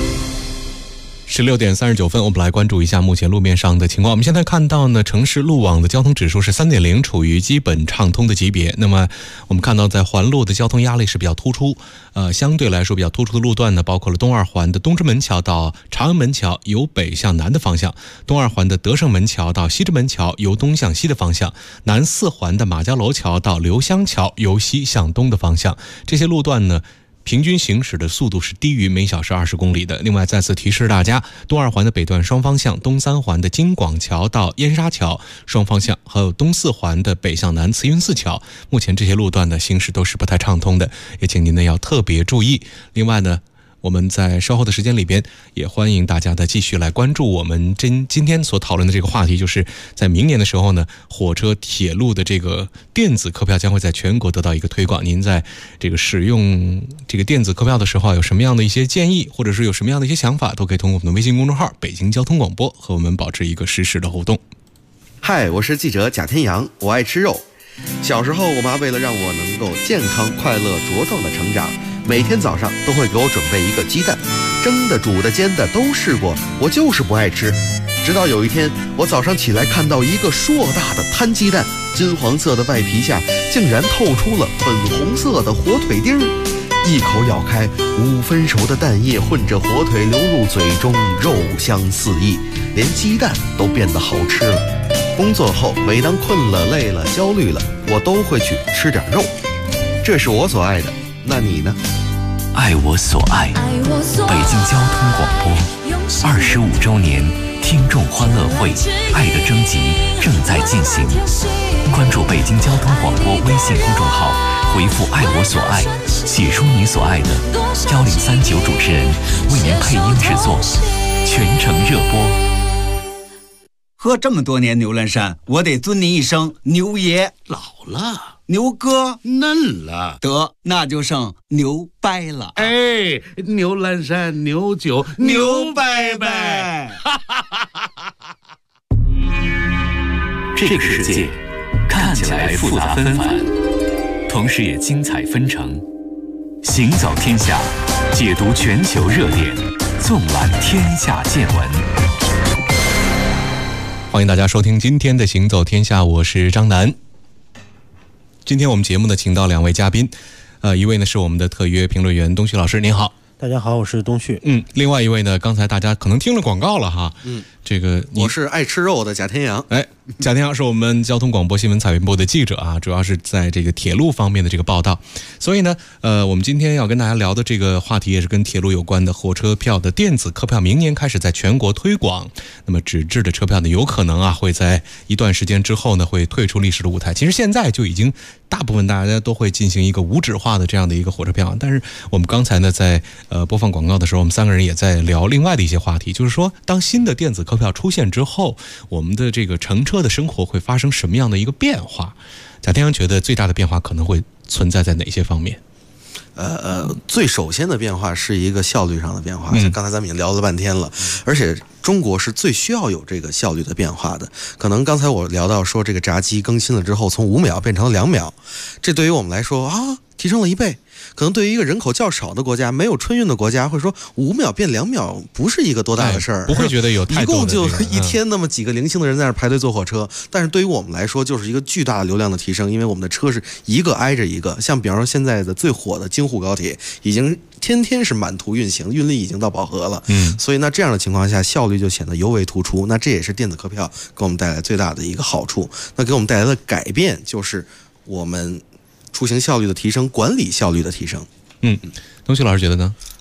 16点39分，我们来关注一下目前路面上的情况。我们现在看到呢，城市路网的交通指数是 3.0， 处于基本畅通的级别。那么我们看到在环路的交通压力是比较突出，相对来说比较突出的路段呢，包括了东二环的东直门桥到长安门桥由北向南的方向，东二环的德胜门桥到西直门桥由东向西的方向，南四环的马家楼桥到刘香桥由西向东的方向。这些路段呢，平均行驶的速度是低于每小时20公里的。另外再次提示大家，东二环的北段双方向，东三环的京广桥到燕莎桥双方向，还有东四环的北向南慈云寺桥，目前这些路段的行驶都是不太畅通的，也请您呢要特别注意。另外呢，我们在稍后的时间里边也欢迎大家的继续来关注我们今天所讨论的这个话题，就是在明年的时候呢，火车铁路的这个电子客票将会在全国得到一个推广。您在这个使用这个电子客票的时候有什么样的一些建议，或者是有什么样的一些想法，都可以通过我们的微信公众号北京交通广播和我们保持一个实时的互动。 嗨，我是记者贾天阳，我爱吃肉。小时候我妈为了让我能够健康快乐茁壮的成长，每天早上都会给我准备一个鸡蛋，蒸的煮的煎的都试过，我就是不爱吃。直到有一天，我早上起来看到一个硕大的摊鸡蛋，金黄色的外皮下竟然透出了粉红色的火腿丁儿，一口咬开，5分熟的蛋液混着火腿流入嘴中，肉香四溢，连鸡蛋都变得好吃了。工作后每当困了累了焦虑了，我都会去吃点肉，这是我所爱的。那你呢？ 爱我所爱，北京交通广播25周年听众欢乐会爱的征集正在进行，关注北京交通广播微信公众号，回复爱我所爱，写出你所爱的，1039主持人为您配音制作，全程热播。 喝这么多年牛栏山，我得尊你一声牛爷。 老了， 牛哥嫩了， 得那就剩牛掰了。 哎，牛栏山牛酒牛掰掰。 这个世界看起来复杂纷繁，同时也精彩纷呈。行走天下，解读全球热点，纵览天下见闻。 欢迎大家收听今天的行走天下，我是张楠。今天我们节目呢，请到2位嘉宾，一位呢是我们的特约评论员东旭老师，您好。 大家好，我是东旭。 另外一位呢，刚才大家可能听了广告了哈，这个我是爱吃肉的贾天阳。 贾天阳是我们交通广播新闻采编部的记者啊，主要是在这个铁路方面的这个报道。所以呢，我们今天要跟大家聊的这个话题也是跟铁路有关的，火车票的电子客票明年开始在全国推广。那么纸质的车票呢，有可能会在一段时间之后呢，会退出历史的舞台。其实现在就已经大部分大家都会进行一个无纸化的这样的一个火车票。但是我们刚才呢，在播放广告的时候，我们3个人也在聊另外的一些话题，就是说，当新的电子客票出现之后，我们的这个乘车的生活会发生什么样的一个变化？贾天阳觉得最大的变化可能会存在哪些方面？ 最首先的变化是一个效率上的变化。刚才咱们已经聊了半天了，而且中国是最需要有这个效率的变化的。可能刚才我聊到说，这个闸机更新了之后，从5秒变成了2秒，这对于我们来说提升了1倍。可能对于一个人口较少的国家，没有春运的国家，会说5秒变2秒不是一个多大的事儿， 不会觉得有太多的一共就一天那么几个零星的人在那排队坐火车，但是对于我们来说就是一个巨大的流量的提升，因为我们的车是一个挨着一个。像比方说现在的最火的京沪高铁，已经天天是满途运行，运力已经到饱和了。所以那这样的情况下，效率就显得尤为突出。那这也是电子客票给我们带来最大的一个好处。那给我们带来的改变就是我们出行效率的提升，管理效率的提升。 东旭老师觉得呢？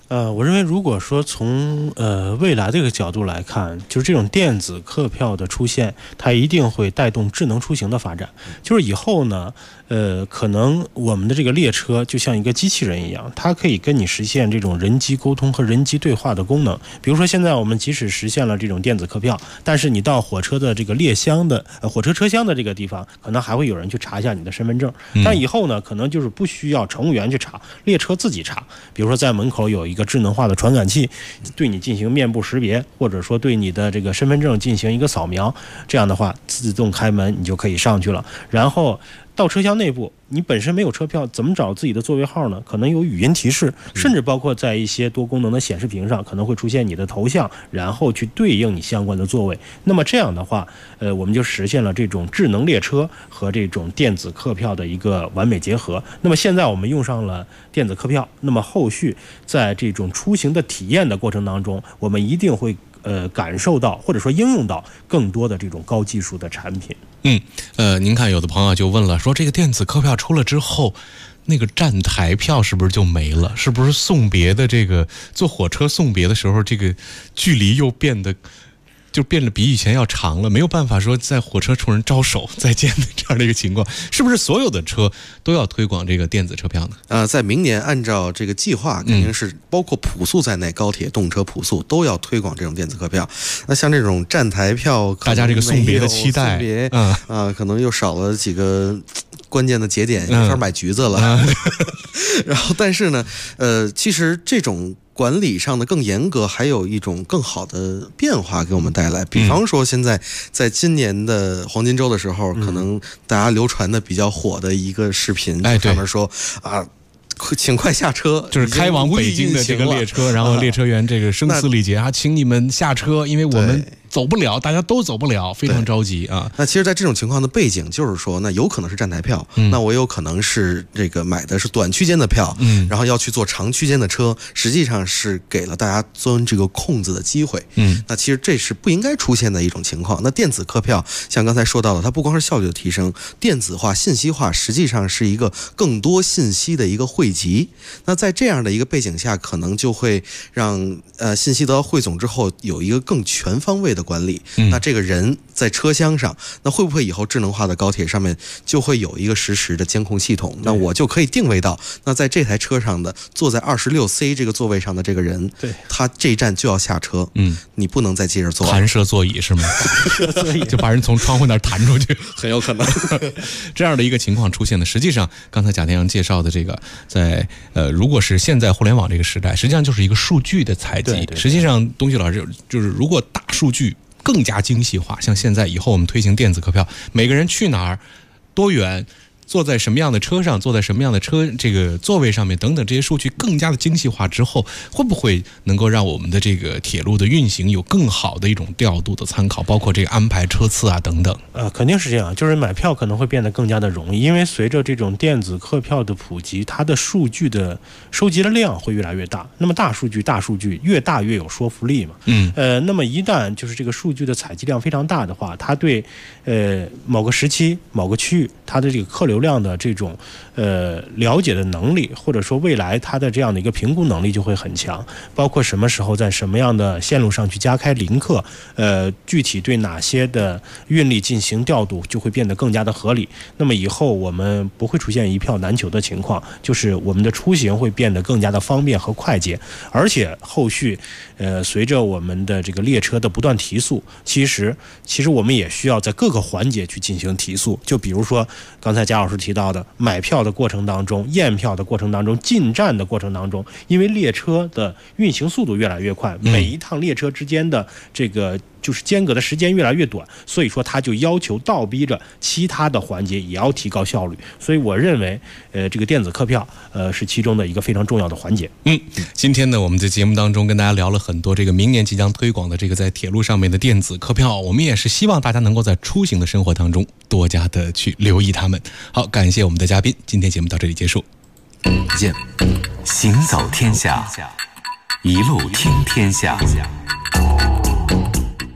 我认为如果说从未来这个角度来看，就是这种电子客票的出现，它一定会带动智能出行的发展。就是以后呢，可能我们的这个列车就像一个机器人一样，它可以跟你实现这种人机沟通和人机对话的功能。比如说现在我们即使实现了这种电子客票，但是你到火车的这个列厢的火车车厢的这个地方，可能还会有人去查一下你的身份证。但以后呢，可能就是不需要乘务员去查，列车自己查。比如说在门口有一个智能化的传感器，对你进行面部识别，或者说对你的这个身份证进行一个扫描，这样的话自动开门，你就可以上去了。然后到车厢内部，你本身没有车票，怎么找自己的座位号呢？可能有语音提示，甚至包括在一些多功能的显示屏上，可能会出现你的头像，然后去对应你相关的座位。那么这样的话，我们就实现了这种智能列车和这种电子客票的一个完美结合。那么现在我们用上了电子客票，那么后续在这种出行的体验的过程当中，我们一定会感受到或者说应用到更多的这种高技术的产品。 您看有的朋友就问了，说这个电子客票出了之后，那个站台票是不是就没了？是不是送别的这个坐火车送别的时候，这个距离又变得比以前要长了，没有办法说在火车冲人招手再见的这样的一个情况，是不是所有的车都要推广这个电子车票呢？ 在明年按照这个计划，肯定是包括普速在内，高铁、动车、普速都要推广这种电子客票。那像这种站台票， 大家这个送别的期待， 可能又少了几个关键的节点，没法买橘子了。然后，但是呢，其实这种管理上的更严格，还有一种更好的变化给我们带来。比方说，现在在今年的黄金周的时候，可能大家流传的比较火的一个视频，上面说请快下车， 就是开往北京的这个列车，然后列车员这个声嘶力竭请你们下车，因为我们走不了，大家都走不了，非常着急啊。 那其实在这种情况的背景就是说，那有可能是站台票，那我有可能是这个买的是短区间的票，然后要去坐长区间的车，实际上是给了大家钻这个空子的机会。那其实这是不应该出现的一种情况。那电子客票像刚才说到的，它不光是效率的提升，电子化、信息化实际上是一个更多信息的一个汇集。那在这样的一个背景下，可能就会让信息得到汇总之后有一个更全方位的管理。那这个人在车厢上，那会不会以后智能化的高铁上面就会有一个实时的监控系统？那我就可以定位到，那在这台车上的坐在26C 这个座位上的这个人，他这一站就要下车，你不能再接着坐。 弹射座椅是吗？就把人从窗户那儿弹出去， 很有可能这样的一个情况出现的。实际上，刚才贾天阳介绍的这个，在如果是现在互联网这个时代，实际上就是一个数据的采集。实际上，东旭老师就是如果大数据更加精细化，像现在以后我们推行电子客票，每个人去哪儿、多远、坐在什么样的车上、坐在什么样的车这个座位上面等等，这些数据更加的精细化之后，会不会能够让我们的这个铁路的运行有更好的一种调度的参考，包括这个安排车次啊等等？ 肯定是这样，就是买票可能会变得更加的容易，因为随着这种电子客票的普及，它的数据的收集的量会越来越大。那么大数据越大越有说服力嘛。那么一旦就是这个数据的采集量非常大的话，它对某个时期、某个区域它的这个客流量的这种了解的能力，或者说未来它的这样的一个评估能力就会很强，包括什么时候在什么样的线路上去加开临客，具体对哪些的运力进行调度就会变得更加的合理。那么以后我们不会出现一票难求的情况，就是我们的出行会变得更加的方便和快捷。而且后续随着我们的这个列车的不断提速，其实我们也需要在各个环节去进行提速。就比如说刚才贾老师提到的买票的过程当中、验票的过程当中、进站的过程当中，因为列车的运行速度越来越快，每一趟列车之间的这个就是间隔的时间越来越短，所以说它就要求倒逼着其他的环节也要提高效率。所以我认为这个电子客票是其中的一个非常重要的环节。 今天呢我们在节目当中跟大家聊了很多这个明年即将推广的这个在铁路上面的电子客票，我们也是希望大家能够在出行的生活当中多加的去留意它们。好，感谢我们的嘉宾，今天节目到这里结束， 再见。行走天下，一路听天下。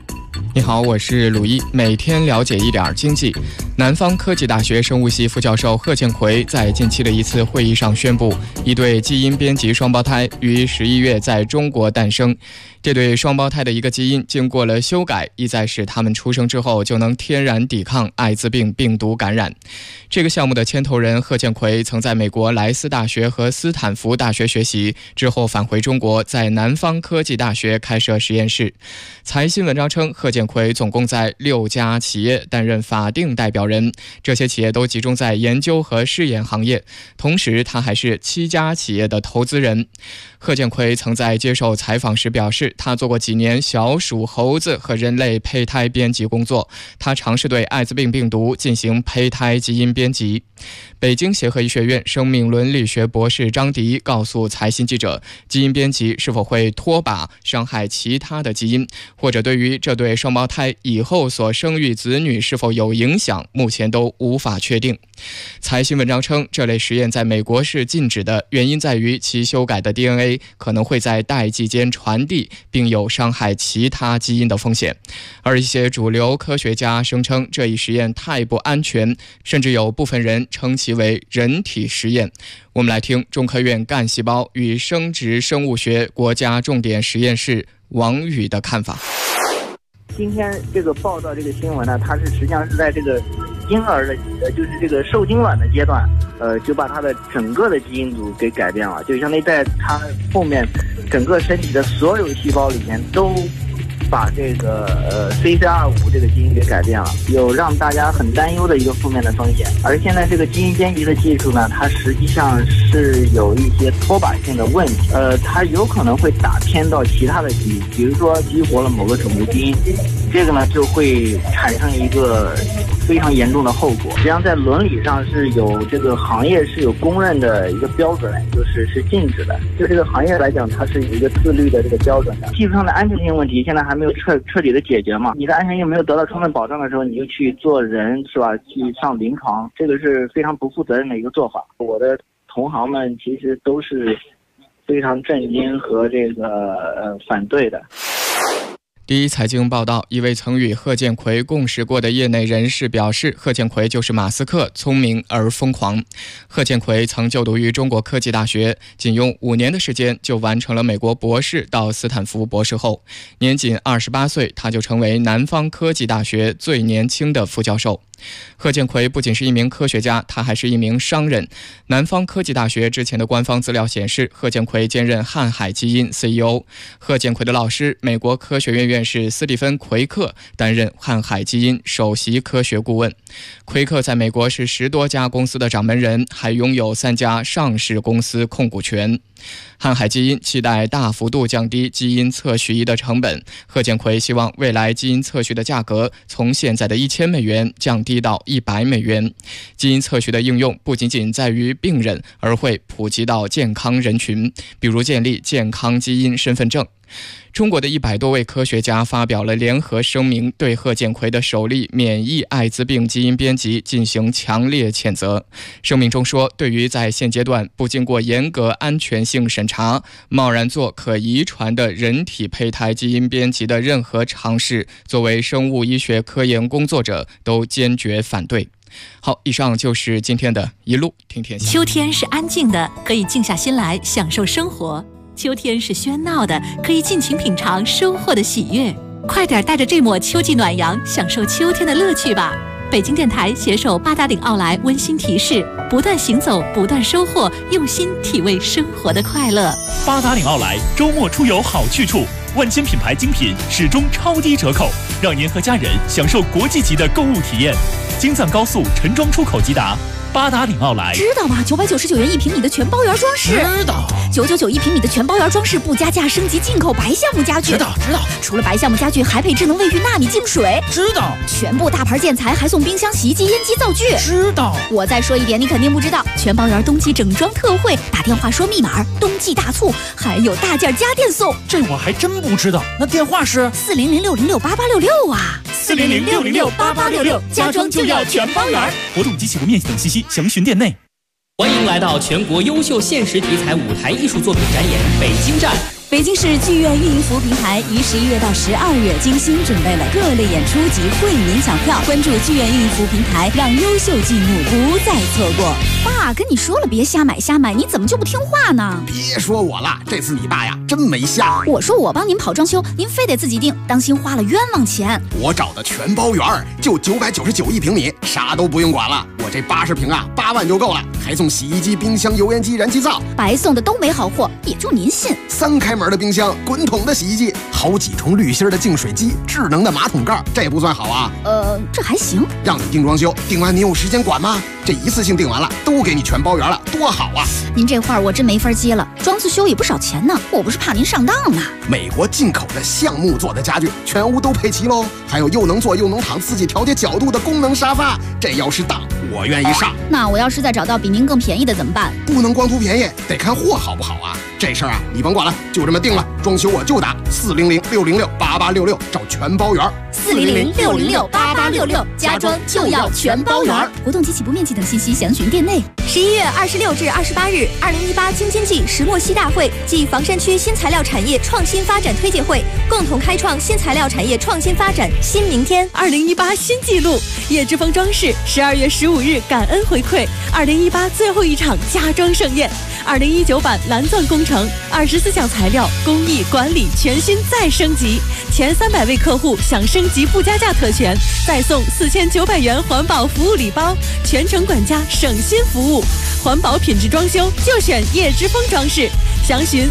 你好，我是鲁一，每天了解一点经济。南方科技大学生物系副教授贺建奎在近期的一次会议上宣布，一对基因编辑双胞胎于11月在中国诞生。这对双胞胎的一个基因经过了修改，意在使他们出生之后就能天然抵抗艾滋病病毒感染。这个项目的牵头人贺建奎曾在美国莱斯大学和斯坦福大学学习，之后返回中国，在南方科技大学开设实验室。财新文章称，贺建奎总共在6家企业担任法定代表人，这些企业都集中在研究和试验行业，同时他还是7家企业的投资人。贺建奎曾在接受采访时表示，他做过几年小鼠、猴子和人类胚胎编辑工作，他尝试对艾滋病病毒进行胚胎基因编辑。北京协和医学院生命伦理学博士张迪告诉财新记者，基因编辑是否会脱靶伤害其他的基因，或者对于这对双胞胎以后所生育子女是否有影响，目前都无法确定。财新文章称，这类实验在美国是禁止的，原因在于其修改的 DNA 可能会在代际间传递，并有伤害其他基因的风险。而一些主流科学家声称这一实验太不安全，甚至有部分人称其为人体实验。我们来听中科院干细胞与生殖生物学国家重点实验室王宇的看法。 今天这个报道这个新闻呢，它是实际上是在这个婴儿的就是这个受精卵的阶段，就把它的整个的基因组给改变了，就相当于在它后面整个身体的所有细胞里面都把这个CCR5这个基因给改变了，有让大家很担忧的一个负面的风险。而现在这个基因编辑的技术呢，它实际上是有一些脱靶性的问题，它有可能会打偏到其他的基因，比如说激活了某个种族基因，这个呢就会产生一个非常严重的后果。实际上在伦理上是有这个行业是有公认的一个标准，是禁止的。就这个行业来讲，它是有一个自律的这个标准的。技术上的安全性问题现在还没有彻底的解决嘛？你的安全性没有得到充分保障的时候，你就去做人是吧？去上临床，这个是非常不负责任的一个做法。我的同行们其实都是非常震惊和这个反对的。 第一财经报道，一位曾与贺建奎共事过的业内人士表示，贺建奎就是马斯克，聪明而疯狂。贺建奎曾就读于中国科技大学，仅用5年的时间就完成了美国博士到斯坦福博士后，年仅28岁，他就成为南方科技大学最年轻的副教授。贺建奎不仅是一名科学家，他还是一名商人。南方科技大学之前的官方资料显示，贺建奎兼任瀚海基因 CEO。贺建奎的老师，美国科学院院士斯蒂芬·奎克担任瀚海基因首席科学顾问。奎克在美国是10多家公司的掌门人，还拥有3家上市公司控股权。瀚海基因期待大幅度降低基因测序仪的成本。贺建奎希望未来基因测序的价格从现在的$1000降低到$100。基因测序的应用不仅仅在于病人，而会普及到健康人群，比如建立健康基因身份证。中国的100多位科学家发表了联合声明，对贺建奎的首例免疫艾滋病基因编辑进行强烈谴责。声明中说，对于在现阶段不经过严格安全性审查，贸然做可遗传的人体胚胎基因编辑的任何尝试，作为生物医学科研工作者都坚决反对。好，以上就是今天的一路听天下。 秋天是安静的，可以静下心来享受生活。秋天是喧闹的，可以尽情品尝收获的喜悦。快点带着这抹秋季暖阳，享受秋天的乐趣吧。北京电台携手八达岭奥莱温馨提示：不断行走，不断收获，用心体味生活的快乐。 八达岭奥莱周末出游好去处，万千品牌精品始终超低折扣，让您和家人享受国际级的购物体验。京藏高速陈庄出口即达。八达岭奥莱， 知道吗？999元1平米的全包圆装饰， 知道。 9991平米的全包圆装饰不加价，升级进口白橡木家具， 知道。 除了白橡木家具，还配智能卫浴纳米净水， 知道。 全部大牌建材还送冰箱、洗衣机、烟机、灶具， 知道。 我再说一点，你肯定不知道，全包圆冬季整装特惠，打电话说密码，冬季大促，还有大件家电送。 这我还真不知道，那电话是 40060688866啊 ，40060688866，家装就要全包圆。活动及起步面积等信息详询店内。 欢迎来到全国优秀现实题材舞台艺术作品展演北京站北京市剧院运营服务平台于11月到12月精心准备了各类演出及惠民抢票，关注剧院运营服务平台，让优秀剧目不再错过。爸，跟你说了别瞎买，你怎么就不听话呢？ 别说我了，这次你爸呀真没瞎。 我说我帮您跑装修，您非得自己定，当心花了冤枉钱。 我找的全包园就999一平米，啥都不用管了。我这80平啊，8万就够了，还送洗衣机、冰箱、油烟机、燃气灶， 白送的都没好货，也就您信。 3开门的冰箱，滚筒的洗衣机，好几重滤芯的净水机，智能的马桶盖，这不算好啊？ 这还行。 让你定装修，定完你有时间管吗？这一次性定完了，都给你全包圆了，多好啊！ 您这话我真没法接了，装次修也不少钱呢，我不是怕您上当吗？ 美国进口的橡木做的家具，全屋都配齐喽，还有又能坐又能躺、自己调节角度的功能沙发，这要是档，我愿意上。 那我要是再找到比您更便宜的怎么办？ 不能光图便宜，得看货好不好啊！这事儿啊，你甭管了，就这么定了。装修我就打400-606-8866，找全包圆。 400-606-8866，家装就要全包圆。活动及起步面积等信息详询店内。11月26至28日，2018京津冀石墨烯大会暨房山区新材料产业创新发展推介会共同开创新材料产业创新发展新明天。 2018新纪录，叶之峰装饰12月15日感恩回馈2018最后一场家装盛宴。2019版蓝钻工程24项材料工艺管理全新再升级，前300位客户享升级不加价特权，再送4900元环保服务礼包，全程管家省心服务，环保品质装修就选叶之峰装饰，详询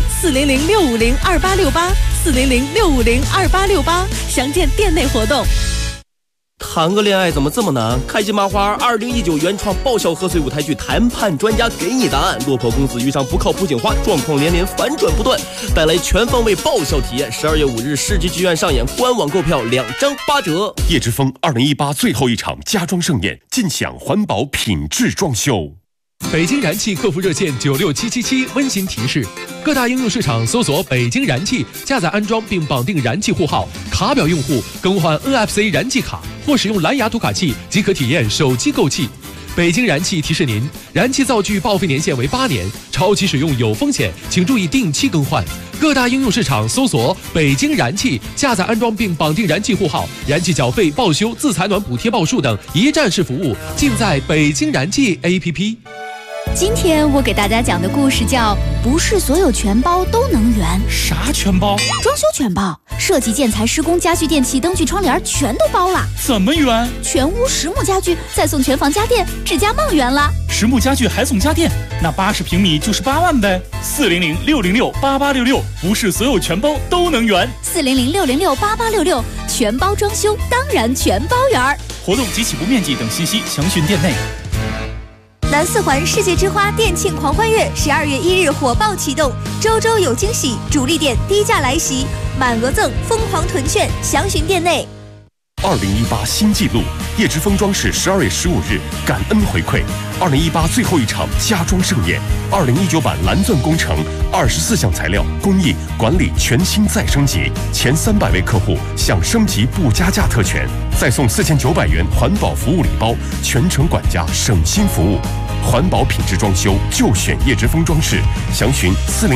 400-650-2868，400-650-2868，详见店内活动。 谈个恋爱怎么这么难？开心麻花2019原创爆笑贺岁舞台剧《谈判专家》给你答案。落魄公子遇上不靠谱警花，状况连连，反转不断，带来全方位爆笑体验。12月5日世纪剧院上演，官网购票2张8折。 叶之峰2018最后一场家装盛宴，尽享环保品质装修。 北京燃气客服热线96777温馨提示：各大应用市场搜索北京燃气，下载安装并绑定燃气户号，卡表用户更换 NFC 燃气卡或使用蓝牙读卡器即可体验手机购气。北京燃气提示您，燃气灶具报废年限为8年，超期使用有风险，请注意定期更换。各大应用市场搜索北京燃气，下载安装并绑定燃气户号，燃气缴费、报修、自采暖补贴报数等一站式服务尽在北京燃气 APP。 今天我给大家讲的故事叫不是所有全包都能圆。 啥全包？ 装修全包，设计、建材、施工、家具、电器、灯具、窗帘全都包了。 怎么圆？ 全屋实木家具，再送全房家电，指甲梦圆了。 实木家具还送家电，那80平米就是8万呗。400-606-8866，不是所有全包都能圆。 400-606-8866，全包装修当然全包圆。 活动及起步面积等信息详询店内。 南四环世界之花店庆狂欢月12月1日火爆启动，周周有惊喜，主力店低价来袭，满额赠，疯狂囤券，详询店内。 2018新纪录，叶之峰装饰12月15日感恩回馈2018最后一场家装盛宴。2019版蓝钻工程24项材料工艺管理全新再升级，前300位客户享升级不加价特权，再送4900元环保服务礼包，全程管家省心服务。环保品质装修就选叶之峰装饰，详询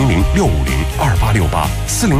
400-650-2868，400-650-2868，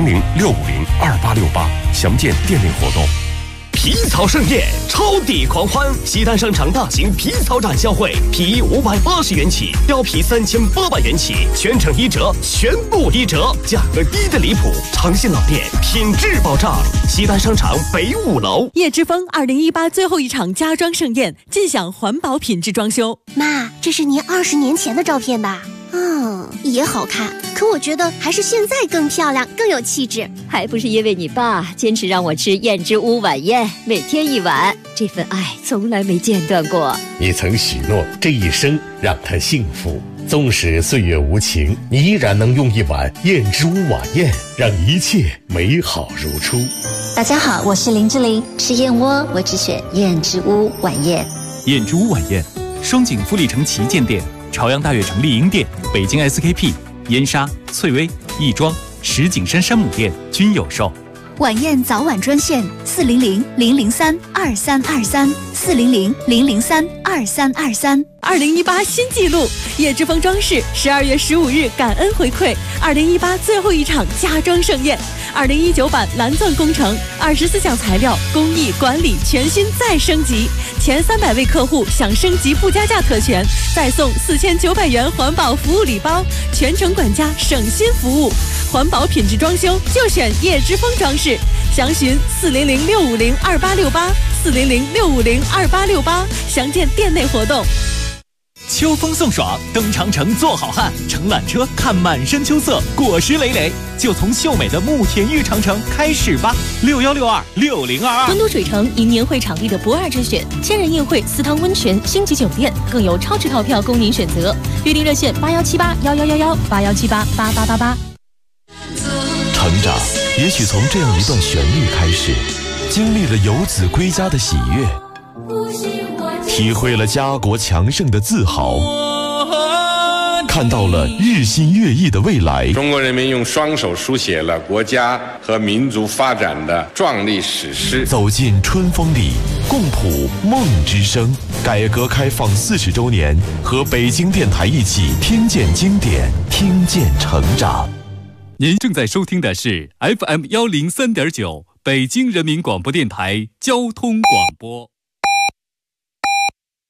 详见店内活动。 皮草盛宴，超抵狂欢！西单商场大型皮草展销会，皮衣580元起，貂皮3800元起，全程1折，全部1折，价格低得离谱，诚信老店，品质保障。西单商场北5楼。 叶之峰2018最后一场家装盛宴，尽享环保品质装修。 妈，这是您20年前的照片吧？也好看，可我觉得还是现在更漂亮，更有气质。 还不是因为你爸坚持让我吃燕之屋晚宴，每天1碗，这份爱从来没间断过。 你曾许诺这一生让他幸福，纵使岁月无情，你依然能用1碗燕之屋晚宴，让一切美好如初。 大家好，我是林志玲，吃燕窝我只选燕之屋晚宴。 燕之屋晚宴，双井富力城旗舰店、朝阳大悦城丽婴店、北京 SKP、燕莎、翠微、亦庄、石景山山姆店均有售。 晚宴早晚专线400-003-2323 400-003-2323。 2018新纪录，叶之峰装饰12月15日感恩回馈2018最后一场家装盛宴，2019版蓝钻工程24项材料工艺管理全新再升级，前300位客户享升级不加价特权，再送4900元环保服务礼包，全程管家省心服务，环保品质装修就选叶之峰装饰，详询400-650-2868，400-650-2868，详见店内活动。 秋风送爽，登长城做好汉，乘缆车看满山秋色，果实累累，就从秀美的慕田峪长城开始吧。61626022。 敦都水城因年会场地的不二之选，千人宴会、私汤温泉、星级酒店，更有超值套票供您选择。约定热线8178111181788888。 成长也许从这样一段旋律开始，经历了游子归家的喜悦，体会了家国强盛的自豪，看到了日新月异的未来。 中国人民用双手书写了国家和民族发展的壮丽史诗。 走进春风里，共谱梦之声。改革开放40周年，和北京电台一起听见经典，听见成长。 您正在收听的是 FM103.9北京人民广播电台交通广播。